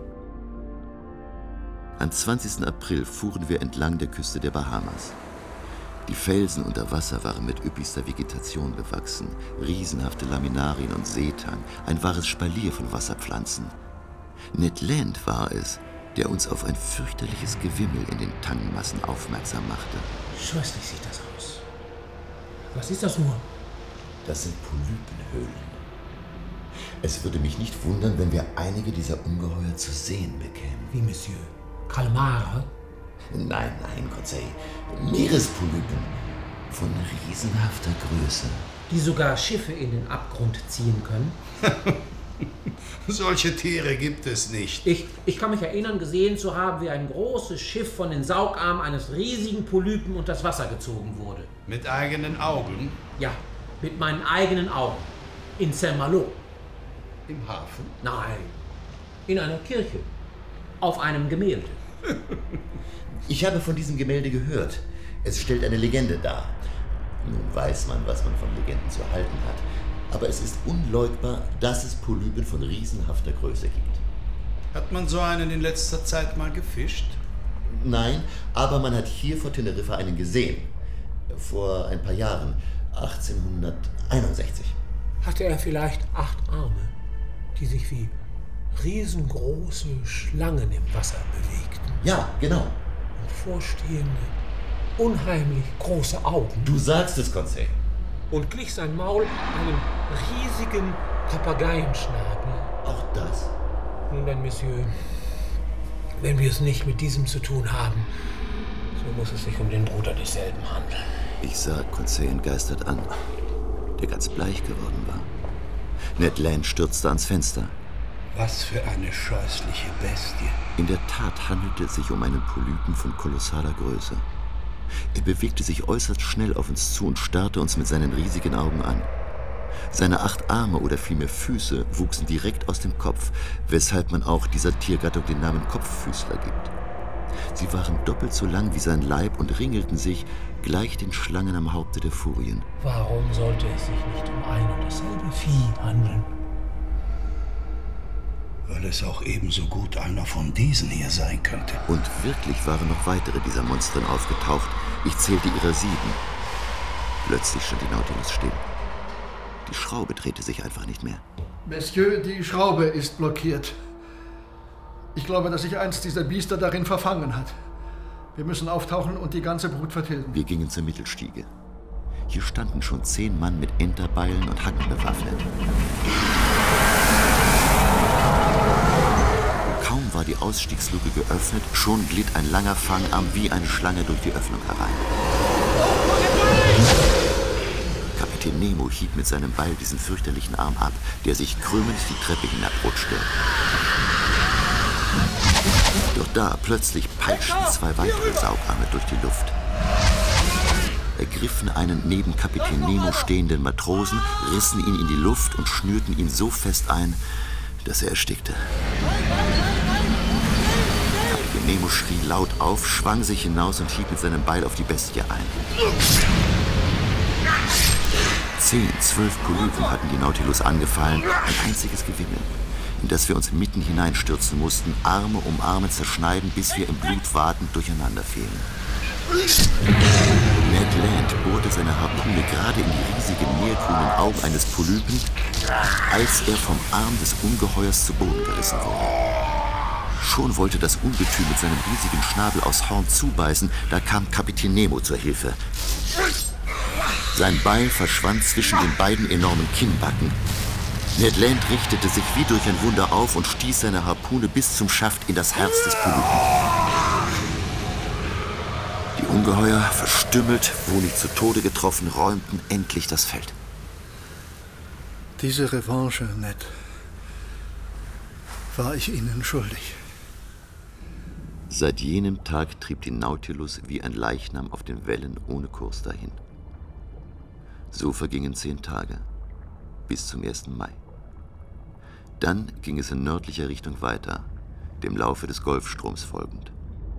Am zwanzigsten April fuhren wir entlang der Küste der Bahamas. Die Felsen unter Wasser waren mit üppigster Vegetation bewachsen, riesenhafte Laminarien und Seetang, ein wahres Spalier von Wasserpflanzen. Ned Land war es, der uns auf ein fürchterliches Gewimmel in den Tangmassen aufmerksam machte. Scheußlich sieht das aus. Was ist das nur? Das sind Polypenhöhlen. Es würde mich nicht wundern, wenn wir einige dieser Ungeheuer zu sehen bekämen. Wie, Monsieur? Kalmare? Nein, nein, Conseil. Meerespolypen. Von riesenhafter Größe. Die sogar Schiffe in den Abgrund ziehen können? Solche Tiere gibt es nicht. Ich, ich kann mich erinnern, gesehen zu haben, wie ein großes Schiff von den Saugarmen eines riesigen Polypen unter das Wasser gezogen wurde. Mit eigenen Augen? Ja, mit meinen eigenen Augen. In Saint-Malo. Im Hafen? Nein, in einer Kirche. Auf einem Gemälde. Ich habe von diesem Gemälde gehört. Es stellt eine Legende dar. Nun weiß man, was man von Legenden zu halten hat. Aber es ist unleugbar, dass es Polypen von riesenhafter Größe gibt. Hat man so einen in letzter Zeit mal gefischt? Nein, aber man hat hier vor Teneriffa einen gesehen. Vor ein paar Jahren, achtzehnhunderteinundsechzig. Hatte er vielleicht acht Arme, die sich wie riesengroße Schlangen im Wasser bewegten? Ja, genau. Und vorstehende, unheimlich große Augen. Du sagst es, Conseil. Und glich sein Maul einem riesigen Papageienschnabel. Auch das. Nun dann, Monsieur, wenn wir es nicht mit diesem zu tun haben, so muss es sich um den Bruder desselben handeln. Ich sah Conseil entgeistert an, der ganz bleich geworden war. Ned Land stürzte ans Fenster. Was für eine scheußliche Bestie. In der Tat handelte es sich um einen Polypen von kolossaler Größe. Er bewegte sich äußerst schnell auf uns zu und starrte uns mit seinen riesigen Augen an. Seine acht Arme oder vielmehr Füße wuchsen direkt aus dem Kopf, weshalb man auch dieser Tiergattung den Namen Kopffüßler gibt. Sie waren doppelt so lang wie sein Leib und ringelten sich gleich den Schlangen am Haupte der Furien. Warum sollte es sich nicht um ein und dasselbe Vieh handeln? Weil es auch ebenso gut einer von diesen hier sein könnte. Und wirklich waren noch weitere dieser Monstren aufgetaucht. Ich zählte ihrer sieben. Plötzlich stand die Nautilus still. Die Schraube drehte sich einfach nicht mehr. Monsieur, die Schraube ist blockiert. Ich glaube, dass sich eins dieser Biester darin verfangen hat. Wir müssen auftauchen und die ganze Brut vertilgen. Wir gingen zur Mittelstiege. Hier standen schon zehn Mann mit Enterbeilen und Hacken bewaffnet. Kaum war die Ausstiegsluke geöffnet, schon glitt ein langer Fangarm wie eine Schlange durch die Öffnung herein. Kapitän Nemo hieb mit seinem Beil diesen fürchterlichen Arm ab, der sich krümmend die Treppe hinabrutschte. Doch da plötzlich peitschten zwei weitere Saugarme durch die Luft. Ergriffen einen neben Kapitän Nemo stehenden Matrosen, rissen ihn in die Luft und schnürten ihn so fest ein, dass er erstickte. Kapitän Nemo schrie laut auf, schwang sich hinaus und hieb mit seinem Beil auf die Bestie ein. Zehn, zwölf Polypen hatten die Nautilus angefallen, ein einziges Gewimmel, in das wir uns mitten hineinstürzen mussten, Arme um Arme zerschneiden, bis wir im Blut wadend durcheinander fielen. Ned Land bohrte seine Harpune gerade in die riesigen meergrünen Augen eines Polypen, als er vom Arm des Ungeheuers zu Boden gerissen wurde. Schon wollte das Ungetüm mit seinem riesigen Schnabel aus Horn zubeißen, da kam Kapitän Nemo zur Hilfe. Sein Beil verschwand zwischen den beiden enormen Kinnbacken. Ned Land richtete sich wie durch ein Wunder auf und stieß seine Harpune bis zum Schaft in das Herz des Polypen. Die Ungeheuer, verstümmelt, wo nicht zu Tode getroffen, räumten endlich das Feld. Diese Revanche, Ned, war ich Ihnen schuldig. Seit jenem Tag trieb die Nautilus wie ein Leichnam auf den Wellen ohne Kurs dahin. So vergingen zehn Tage, bis zum ersten Mai. Dann ging es in nördlicher Richtung weiter, dem Laufe des Golfstroms folgend.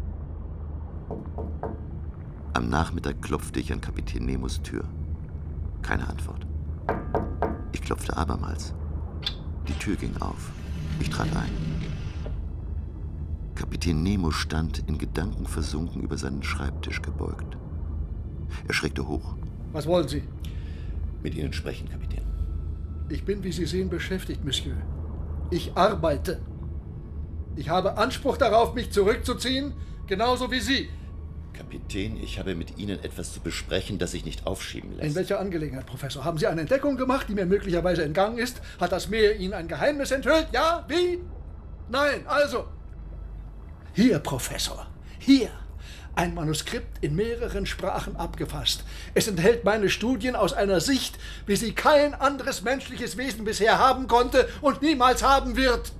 Am Nachmittag klopfte ich an Kapitän Nemos Tür. Keine Antwort. Ich klopfte abermals. Die Tür ging auf. Ich trat ein. Kapitän Nemo stand in Gedanken versunken über seinen Schreibtisch gebeugt. Er schreckte hoch. Was wollen Sie? Mit Ihnen sprechen, Kapitän. Ich bin, wie Sie sehen, beschäftigt, Monsieur. Ich arbeite. Ich habe Anspruch darauf, mich zurückzuziehen, genauso wie Sie. Kapitän, ich habe mit Ihnen etwas zu besprechen, das sich nicht aufschieben lässt. In welcher Angelegenheit, Professor? Haben Sie eine Entdeckung gemacht, die mir möglicherweise entgangen ist? Hat das Meer Ihnen ein Geheimnis enthüllt? Ja? Wie? Nein, also. Hier, Professor. Hier. Ein Manuskript in mehreren Sprachen abgefasst. Es enthält meine Studien aus einer Sicht, wie sie kein anderes menschliches Wesen bisher haben konnte und niemals haben wird.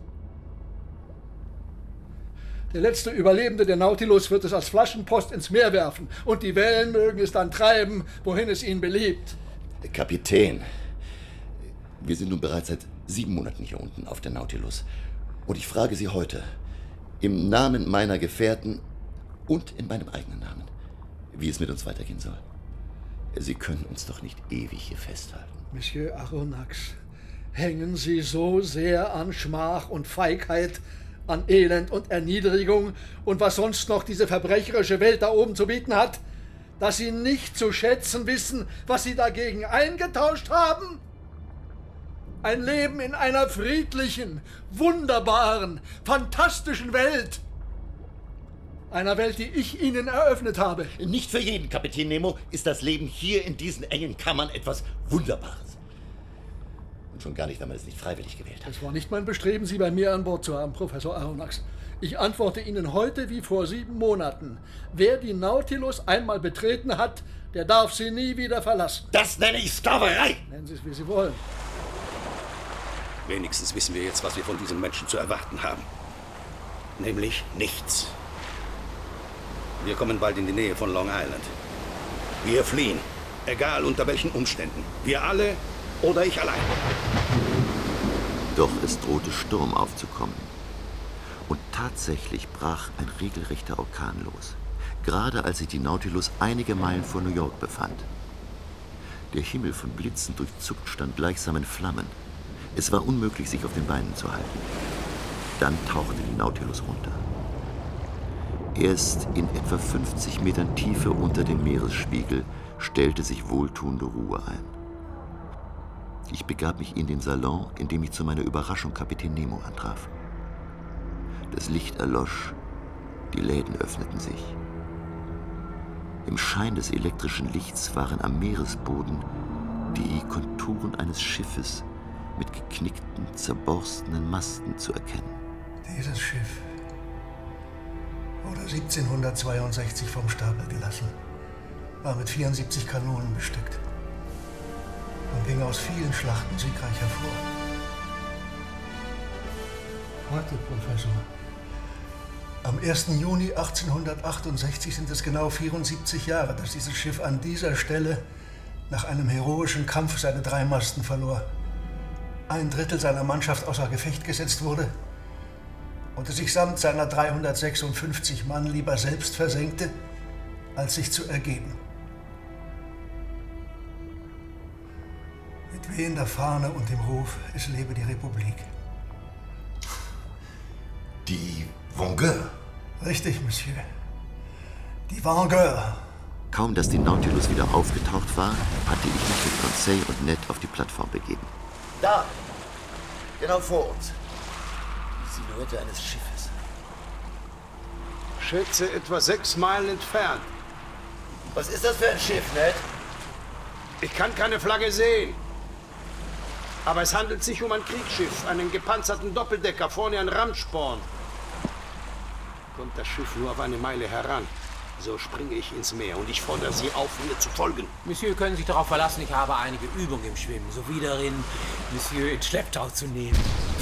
Der letzte Überlebende der Nautilus wird es als Flaschenpost ins Meer werfen und die Wellen mögen es dann treiben, wohin es ihnen beliebt. Kapitän, wir sind nun bereits seit sieben Monaten hier unten auf der Nautilus. Und ich frage Sie heute, im Namen meiner Gefährten und in meinem eigenen Namen, wie es mit uns weitergehen soll. Sie können uns doch nicht ewig hier festhalten. Monsieur Aronnax, hängen Sie so sehr an Schmach und Feigheit, an Elend und Erniedrigung und was sonst noch diese verbrecherische Welt da oben zu bieten hat, dass Sie nicht zu schätzen wissen, was Sie dagegen eingetauscht haben? Ein Leben in einer friedlichen, wunderbaren, fantastischen Welt. Einer Welt, die ich Ihnen eröffnet habe. Nicht für jeden, Kapitän Nemo, ist das Leben hier in diesen engen Kammern etwas Wunderbares. Und schon gar nicht, wenn man es nicht freiwillig gewählt hat. Es war nicht mein Bestreben, Sie bei mir an Bord zu haben, Professor Aronnax. Ich antworte Ihnen heute wie vor sieben Monaten. Wer die Nautilus einmal betreten hat, der darf sie nie wieder verlassen. Das nenne ich Sklaverei! Nennen Sie es, wie Sie wollen. Wenigstens wissen wir jetzt, was wir von diesen Menschen zu erwarten haben. Nämlich nichts. Wir kommen bald in die Nähe von Long Island. Wir fliehen. Egal unter welchen Umständen. Wir alle oder ich allein. Doch es drohte Sturm aufzukommen. Und tatsächlich brach ein regelrechter Orkan los. Gerade als sich die Nautilus einige Meilen vor New York befand. Der Himmel von Blitzen durchzuckt stand gleichsam in Flammen. Es war unmöglich, sich auf den Beinen zu halten. Dann tauchte die Nautilus runter. Erst in etwa fünfzig Metern Tiefe unter dem Meeresspiegel stellte sich wohltuende Ruhe ein. Ich begab mich in den Salon, in dem ich zu meiner Überraschung Kapitän Nemo antraf. Das Licht erlosch, die Läden öffneten sich. Im Schein des elektrischen Lichts waren am Meeresboden die Konturen eines Schiffes mit geknickten, zerborstenen Masten zu erkennen. Dieses Schiff wurde siebzehnhundertzweiundsechzig vom Stapel gelassen, war mit vierundsiebzig Kanonen bestückt und ging aus vielen Schlachten siegreich hervor. Heute, Professor, am ersten Juni achtzehnhundertachtundsechzig sind es genau vierundsiebzig Jahre, dass dieses Schiff an dieser Stelle nach einem heroischen Kampf seine drei Masten verlor, ein Drittel seiner Mannschaft außer Gefecht gesetzt wurde und es sich samt seiner dreihundertsechsundfünfzig Mann lieber selbst versenkte, als sich zu ergeben. Mit wehender Fahne und dem Ruf, es lebe die Republik. Die Vengeur? Richtig, Monsieur. Die Vengeur. Kaum, dass die Nautilus wieder aufgetaucht war, hatte ich mich mit Conseil und Ned auf die Plattform begeben. Da! Genau vor uns. Die Silhouette eines Schiffes. Schätze etwa sechs Meilen entfernt. Was ist das für ein Schiff, Ned? Ich kann keine Flagge sehen. Aber es handelt sich um ein Kriegsschiff, einen gepanzerten Doppeldecker, vorne ein Ramsporn. Kommt das Schiff nur auf eine Meile heran, so springe ich ins Meer und ich fordere Sie auf, mir zu folgen. Monsieur, können sich darauf verlassen, ich habe einige Übung im Schwimmen, sowie darin, Monsieur in Schlepptau zu nehmen.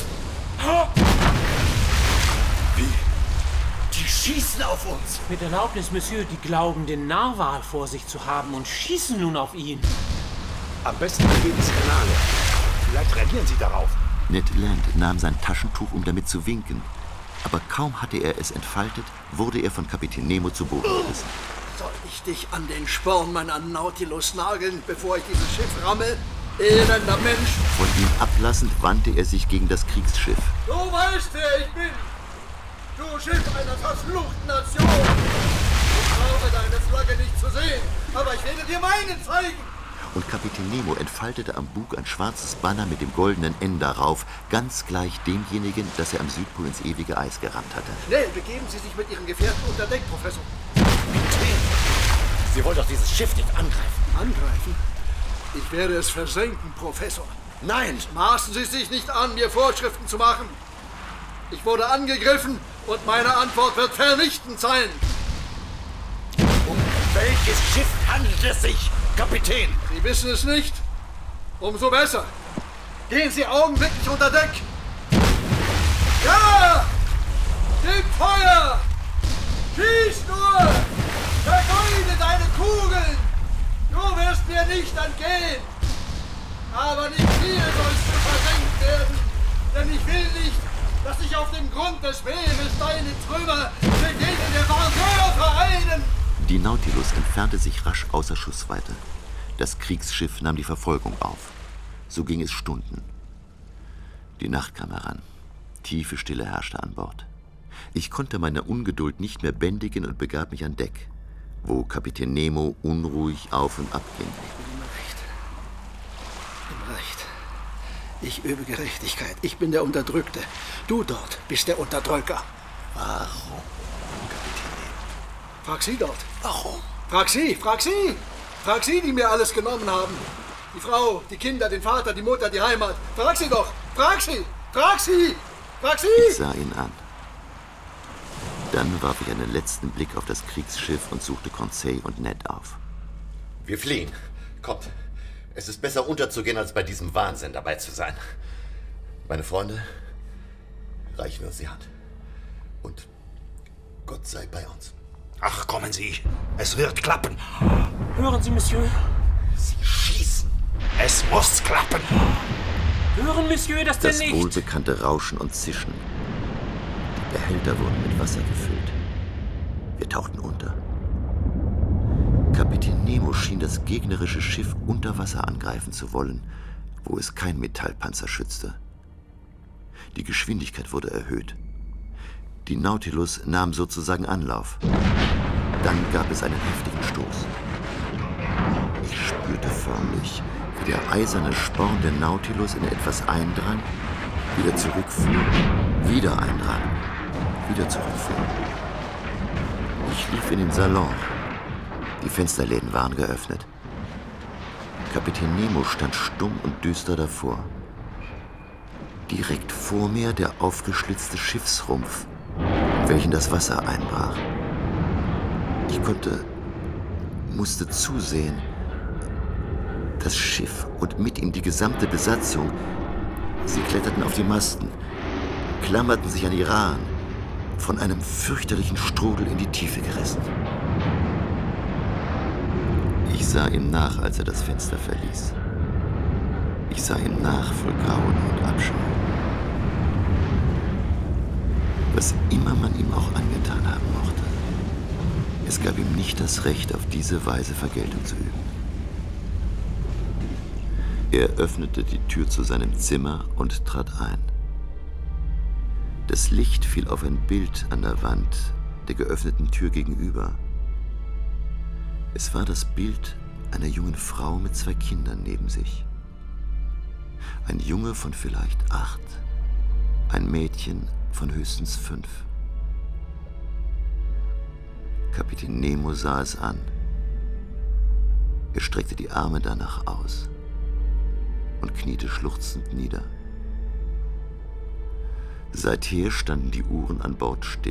Wie? Die schießen auf uns! Mit Erlaubnis, Monsieur, die glauben, den Narwal vor sich zu haben und schießen nun auf ihn. Am besten geben Sie Kanale. Vielleicht reagieren Sie darauf. Ned Land nahm sein Taschentuch, um damit zu winken. Aber kaum hatte er es entfaltet, wurde er von Kapitän Nemo zu Boden gerissen. Soll ich dich an den Sporn meiner Nautilus nageln, bevor ich dieses Schiff ramme? Elender Mensch! Von ihm ablassend wandte er sich gegen das Kriegsschiff. Du weißt, wer ich bin! Du Schiff einer verfluchten Nation! Ich brauche deine Flagge nicht zu sehen, aber ich werde dir meine zeigen! Und Kapitän Nemo entfaltete am Bug ein schwarzes Banner mit dem goldenen N darauf, ganz gleich demjenigen, das er am Südpol ins ewige Eis gerammt hatte. Schnell, begeben Sie sich mit Ihren Gefährten unter Deck, Professor. Sie wollen doch dieses Schiff nicht angreifen. Angreifen? Ich werde es versenken, Professor. Nein! Maßen Sie sich nicht an, mir Vorschriften zu machen. Ich wurde angegriffen und meine Antwort wird vernichtend sein. Um welches Schiff handelt es sich, Kapitän? Sie wissen es nicht? Umso besser. Gehen Sie augenblicklich unter Deck. Ja! Gebt Feuer! Schieß nur! Vergeude deine Kugeln! Du wirst mir nicht entgehen! Aber nicht hier sollst du versenkt werden, denn ich will nicht, dass sich auf dem Grund des Meeres deine Trümmer mit denen der Vengeur vereinen! Die Nautilus entfernte sich rasch außer Schussweite. Das Kriegsschiff nahm die Verfolgung auf. So ging es Stunden. Die Nacht kam heran. Tiefe Stille herrschte an Bord. Ich konnte meine Ungeduld nicht mehr bändigen und begab mich an Deck, wo Kapitän Nemo unruhig auf und ab ging. Ich bin im Recht. Im Recht. Ich übe Gerechtigkeit. Ich bin der Unterdrückte. Du dort bist der Unterdrücker. Warum, Kapitän Nemo? Frag sie dort. Warum? Frag sie, frag sie. Frag sie, die mir alles genommen haben. Die Frau, die Kinder, den Vater, die Mutter, die Heimat. Frag sie doch. Frag sie. Frag sie. Frag sie. Ich sah ihn an. Dann warf ich einen letzten Blick auf das Kriegsschiff und suchte Conseil und Ned auf. Wir fliehen. Kommt. Es ist besser unterzugehen, als bei diesem Wahnsinn dabei zu sein. Meine Freunde, reichen wir uns die Hand. Und Gott sei bei uns. Ach, kommen Sie. Es wird klappen. Hören Sie, Monsieur? Sie schießen. Es muss klappen. Hören, Monsieur, das denn Das nicht? wohlbekannte Rauschen und Zischen. Die Behälter wurden mit Wasser gefüllt. Wir tauchten unter. Kapitän Nemo schien das gegnerische Schiff unter Wasser angreifen zu wollen, wo es kein Metallpanzer schützte. Die Geschwindigkeit wurde erhöht. Die Nautilus nahm sozusagen Anlauf. Dann gab es einen heftigen Stoß. Ich spürte förmlich, wie der eiserne Sporn der Nautilus in etwas eindrang, wieder zurückfuhr, wieder eindrang, wieder zurückfuhr. Ich lief in den Salon. Die Fensterläden waren geöffnet. Kapitän Nemo stand stumm und düster davor. Direkt vor mir der aufgeschlitzte Schiffsrumpf, in welchen das Wasser einbrach. Ich konnte, musste zusehen. Das Schiff und mit ihm die gesamte Besatzung. Sie kletterten auf die Masten, klammerten sich an die Rahen, von einem fürchterlichen Strudel in die Tiefe gerissen. Ich sah ihm nach, als er das Fenster verließ. Ich sah ihm nach voll Grauen und Abscheu. Was immer man ihm auch angetan haben mochte, es gab ihm nicht das Recht, auf diese Weise Vergeltung zu üben. Er öffnete die Tür zu seinem Zimmer und trat ein. Das Licht fiel auf ein Bild an der Wand der geöffneten Tür gegenüber. Es war das Bild einer jungen Frau mit zwei Kindern neben sich. Ein Junge von vielleicht acht, ein Mädchen von höchstens fünf. Kapitän Nemo sah es an. Er streckte die Arme danach aus und kniete schluchzend nieder. Seither standen die Uhren an Bord still.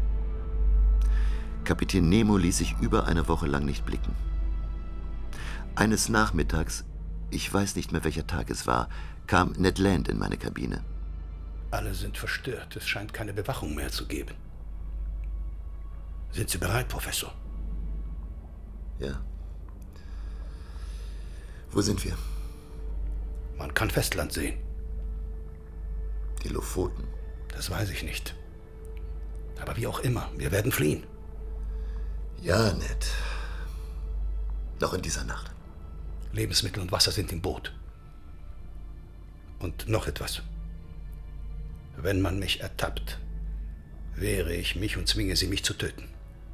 Kapitän Nemo ließ sich über eine Woche lang nicht blicken. Eines Nachmittags, ich weiß nicht mehr welcher Tag es war, kam Ned Land in meine Kabine. Alle sind verstört. Es scheint keine Bewachung mehr zu geben. Sind Sie bereit, Professor? Ja. Wo sind wir? Man kann Festland sehen. Die Lofoten. Das weiß ich nicht. Aber wie auch immer, wir werden fliehen. Ja, Ned. Noch in dieser Nacht. Lebensmittel und Wasser sind im Boot. Und noch etwas. Wenn man mich ertappt, wehre ich mich und zwinge sie, mich zu töten.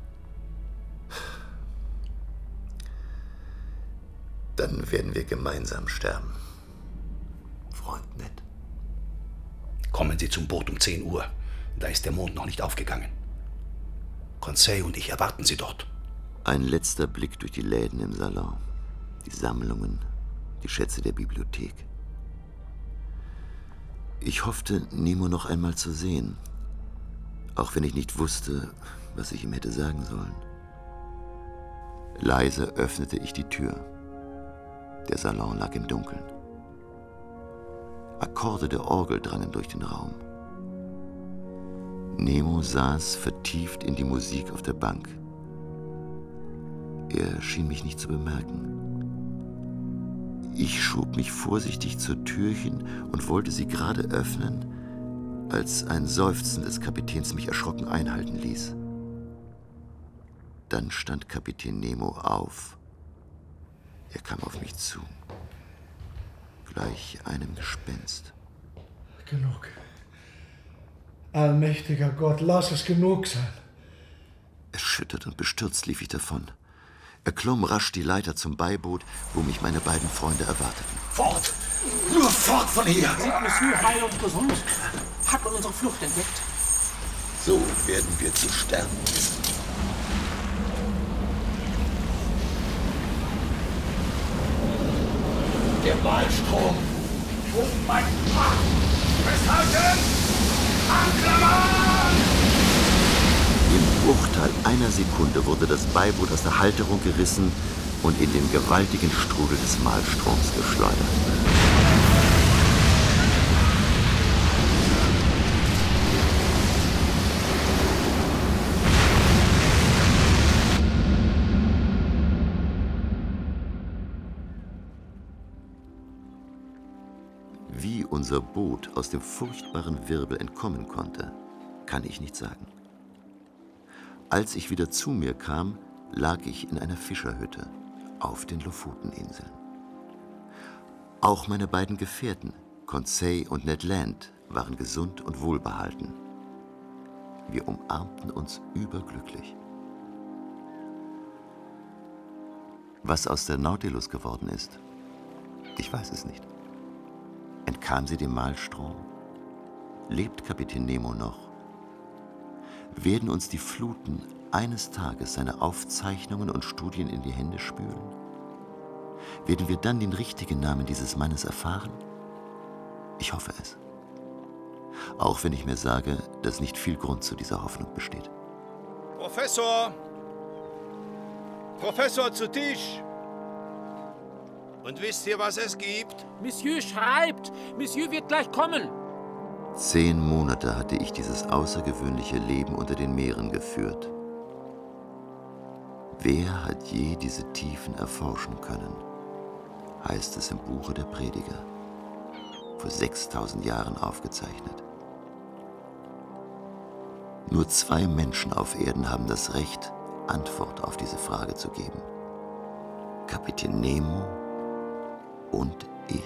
Dann werden wir gemeinsam sterben. Freund Ned. Kommen Sie zum Boot um zehn Uhr. Da ist der Mond noch nicht aufgegangen. Conseil und ich erwarten Sie dort. Ein letzter Blick durch die Läden im Salon. Die Sammlungen, die Schätze der Bibliothek. Ich hoffte, Nemo noch einmal zu sehen, auch wenn ich nicht wusste, was ich ihm hätte sagen sollen. Leise öffnete ich die Tür. Der Salon lag im Dunkeln. Akkorde der Orgel drangen durch den Raum. Nemo saß vertieft in die Musik auf der Bank. Er schien mich nicht zu bemerken. Ich schob mich vorsichtig zur Tür hin und wollte sie gerade öffnen, als ein Seufzen des Kapitäns mich erschrocken einhalten ließ. Dann stand Kapitän Nemo auf. Er kam auf mich zu, gleich einem Gespenst. Genug. Allmächtiger Gott, lass es genug sein. Erschüttert und bestürzt lief ich davon. Erklomm rasch die Leiter zum Beiboot, wo mich meine beiden Freunde erwarteten. Fort! Nur fort von hier! Sind Monsieur heil und gesund? Hat man unsere Flucht entdeckt? So werden wir zu sterben wissen. Der Malstrom! Oh mein Gott! Festhalten! Anklammern! Im Bruchteil einer Sekunde wurde das Beiboot aus der Halterung gerissen und in den gewaltigen Strudel des Malstroms geschleudert. unser Boot aus dem furchtbaren Wirbel entkommen konnte, kann ich nicht sagen. Als ich wieder zu mir kam, lag ich in einer Fischerhütte auf den Lofoteninseln. Auch meine beiden Gefährten, Conseil und Ned Land, waren gesund und wohlbehalten. Wir umarmten uns überglücklich. Was aus der Nautilus geworden ist, ich weiß es nicht. Entkam sie dem Maelstrom? Lebt Kapitän Nemo noch? Werden uns die Fluten eines Tages seine Aufzeichnungen und Studien in die Hände spülen? Werden wir dann den richtigen Namen dieses Mannes erfahren? Ich hoffe es. Auch wenn ich mir sage, dass nicht viel Grund zu dieser Hoffnung besteht. Professor! Professor, zu Tisch! Und wisst ihr, was es gibt? Monsieur schreibt! Monsieur wird gleich kommen! Zehn Monate hatte ich dieses außergewöhnliche Leben unter den Meeren geführt. Wer hat je diese Tiefen erforschen können, heißt es im Buche der Prediger, vor sechstausend Jahren aufgezeichnet. Nur zwei Menschen auf Erden haben das Recht, Antwort auf diese Frage zu geben. Kapitän Nemo und ich.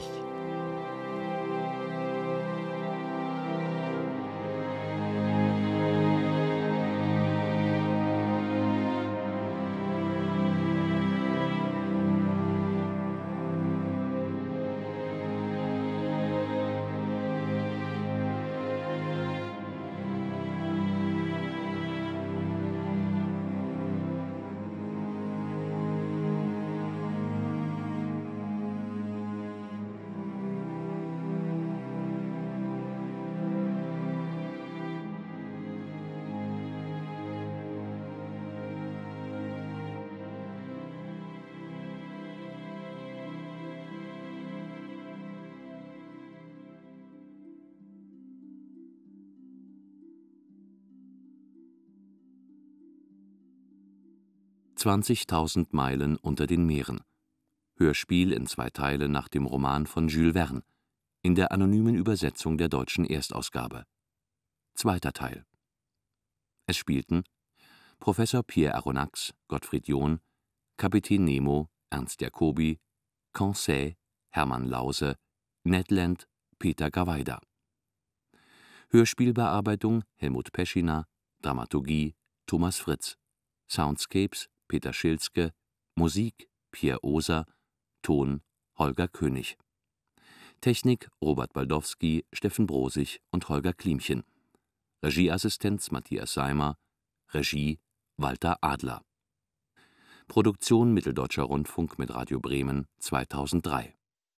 zwanzigtausend Meilen unter den Meeren. Hörspiel in zwei Teile nach dem Roman von Jules Verne, in der anonymen Übersetzung der deutschen Erstausgabe. Zweiter Teil. Es spielten Professor Pierre Aronnax, Gottfried John, Kapitän Nemo, Ernst Jacobi, Conseil, Hermann Lause, Ned Land, Peter Gawaida. Hörspielbearbeitung Helmut Peschina, Dramaturgie Thomas Fritz, Soundscapes Peter Schilzke, Musik Pierre Oser, Ton Holger König. Technik Robert Baldowski, Steffen Brosig und Holger Klimchen. Regieassistenz Matthias Seimer, Regie Walter Adler. Produktion Mitteldeutscher Rundfunk mit Radio Bremen zweitausenddrei.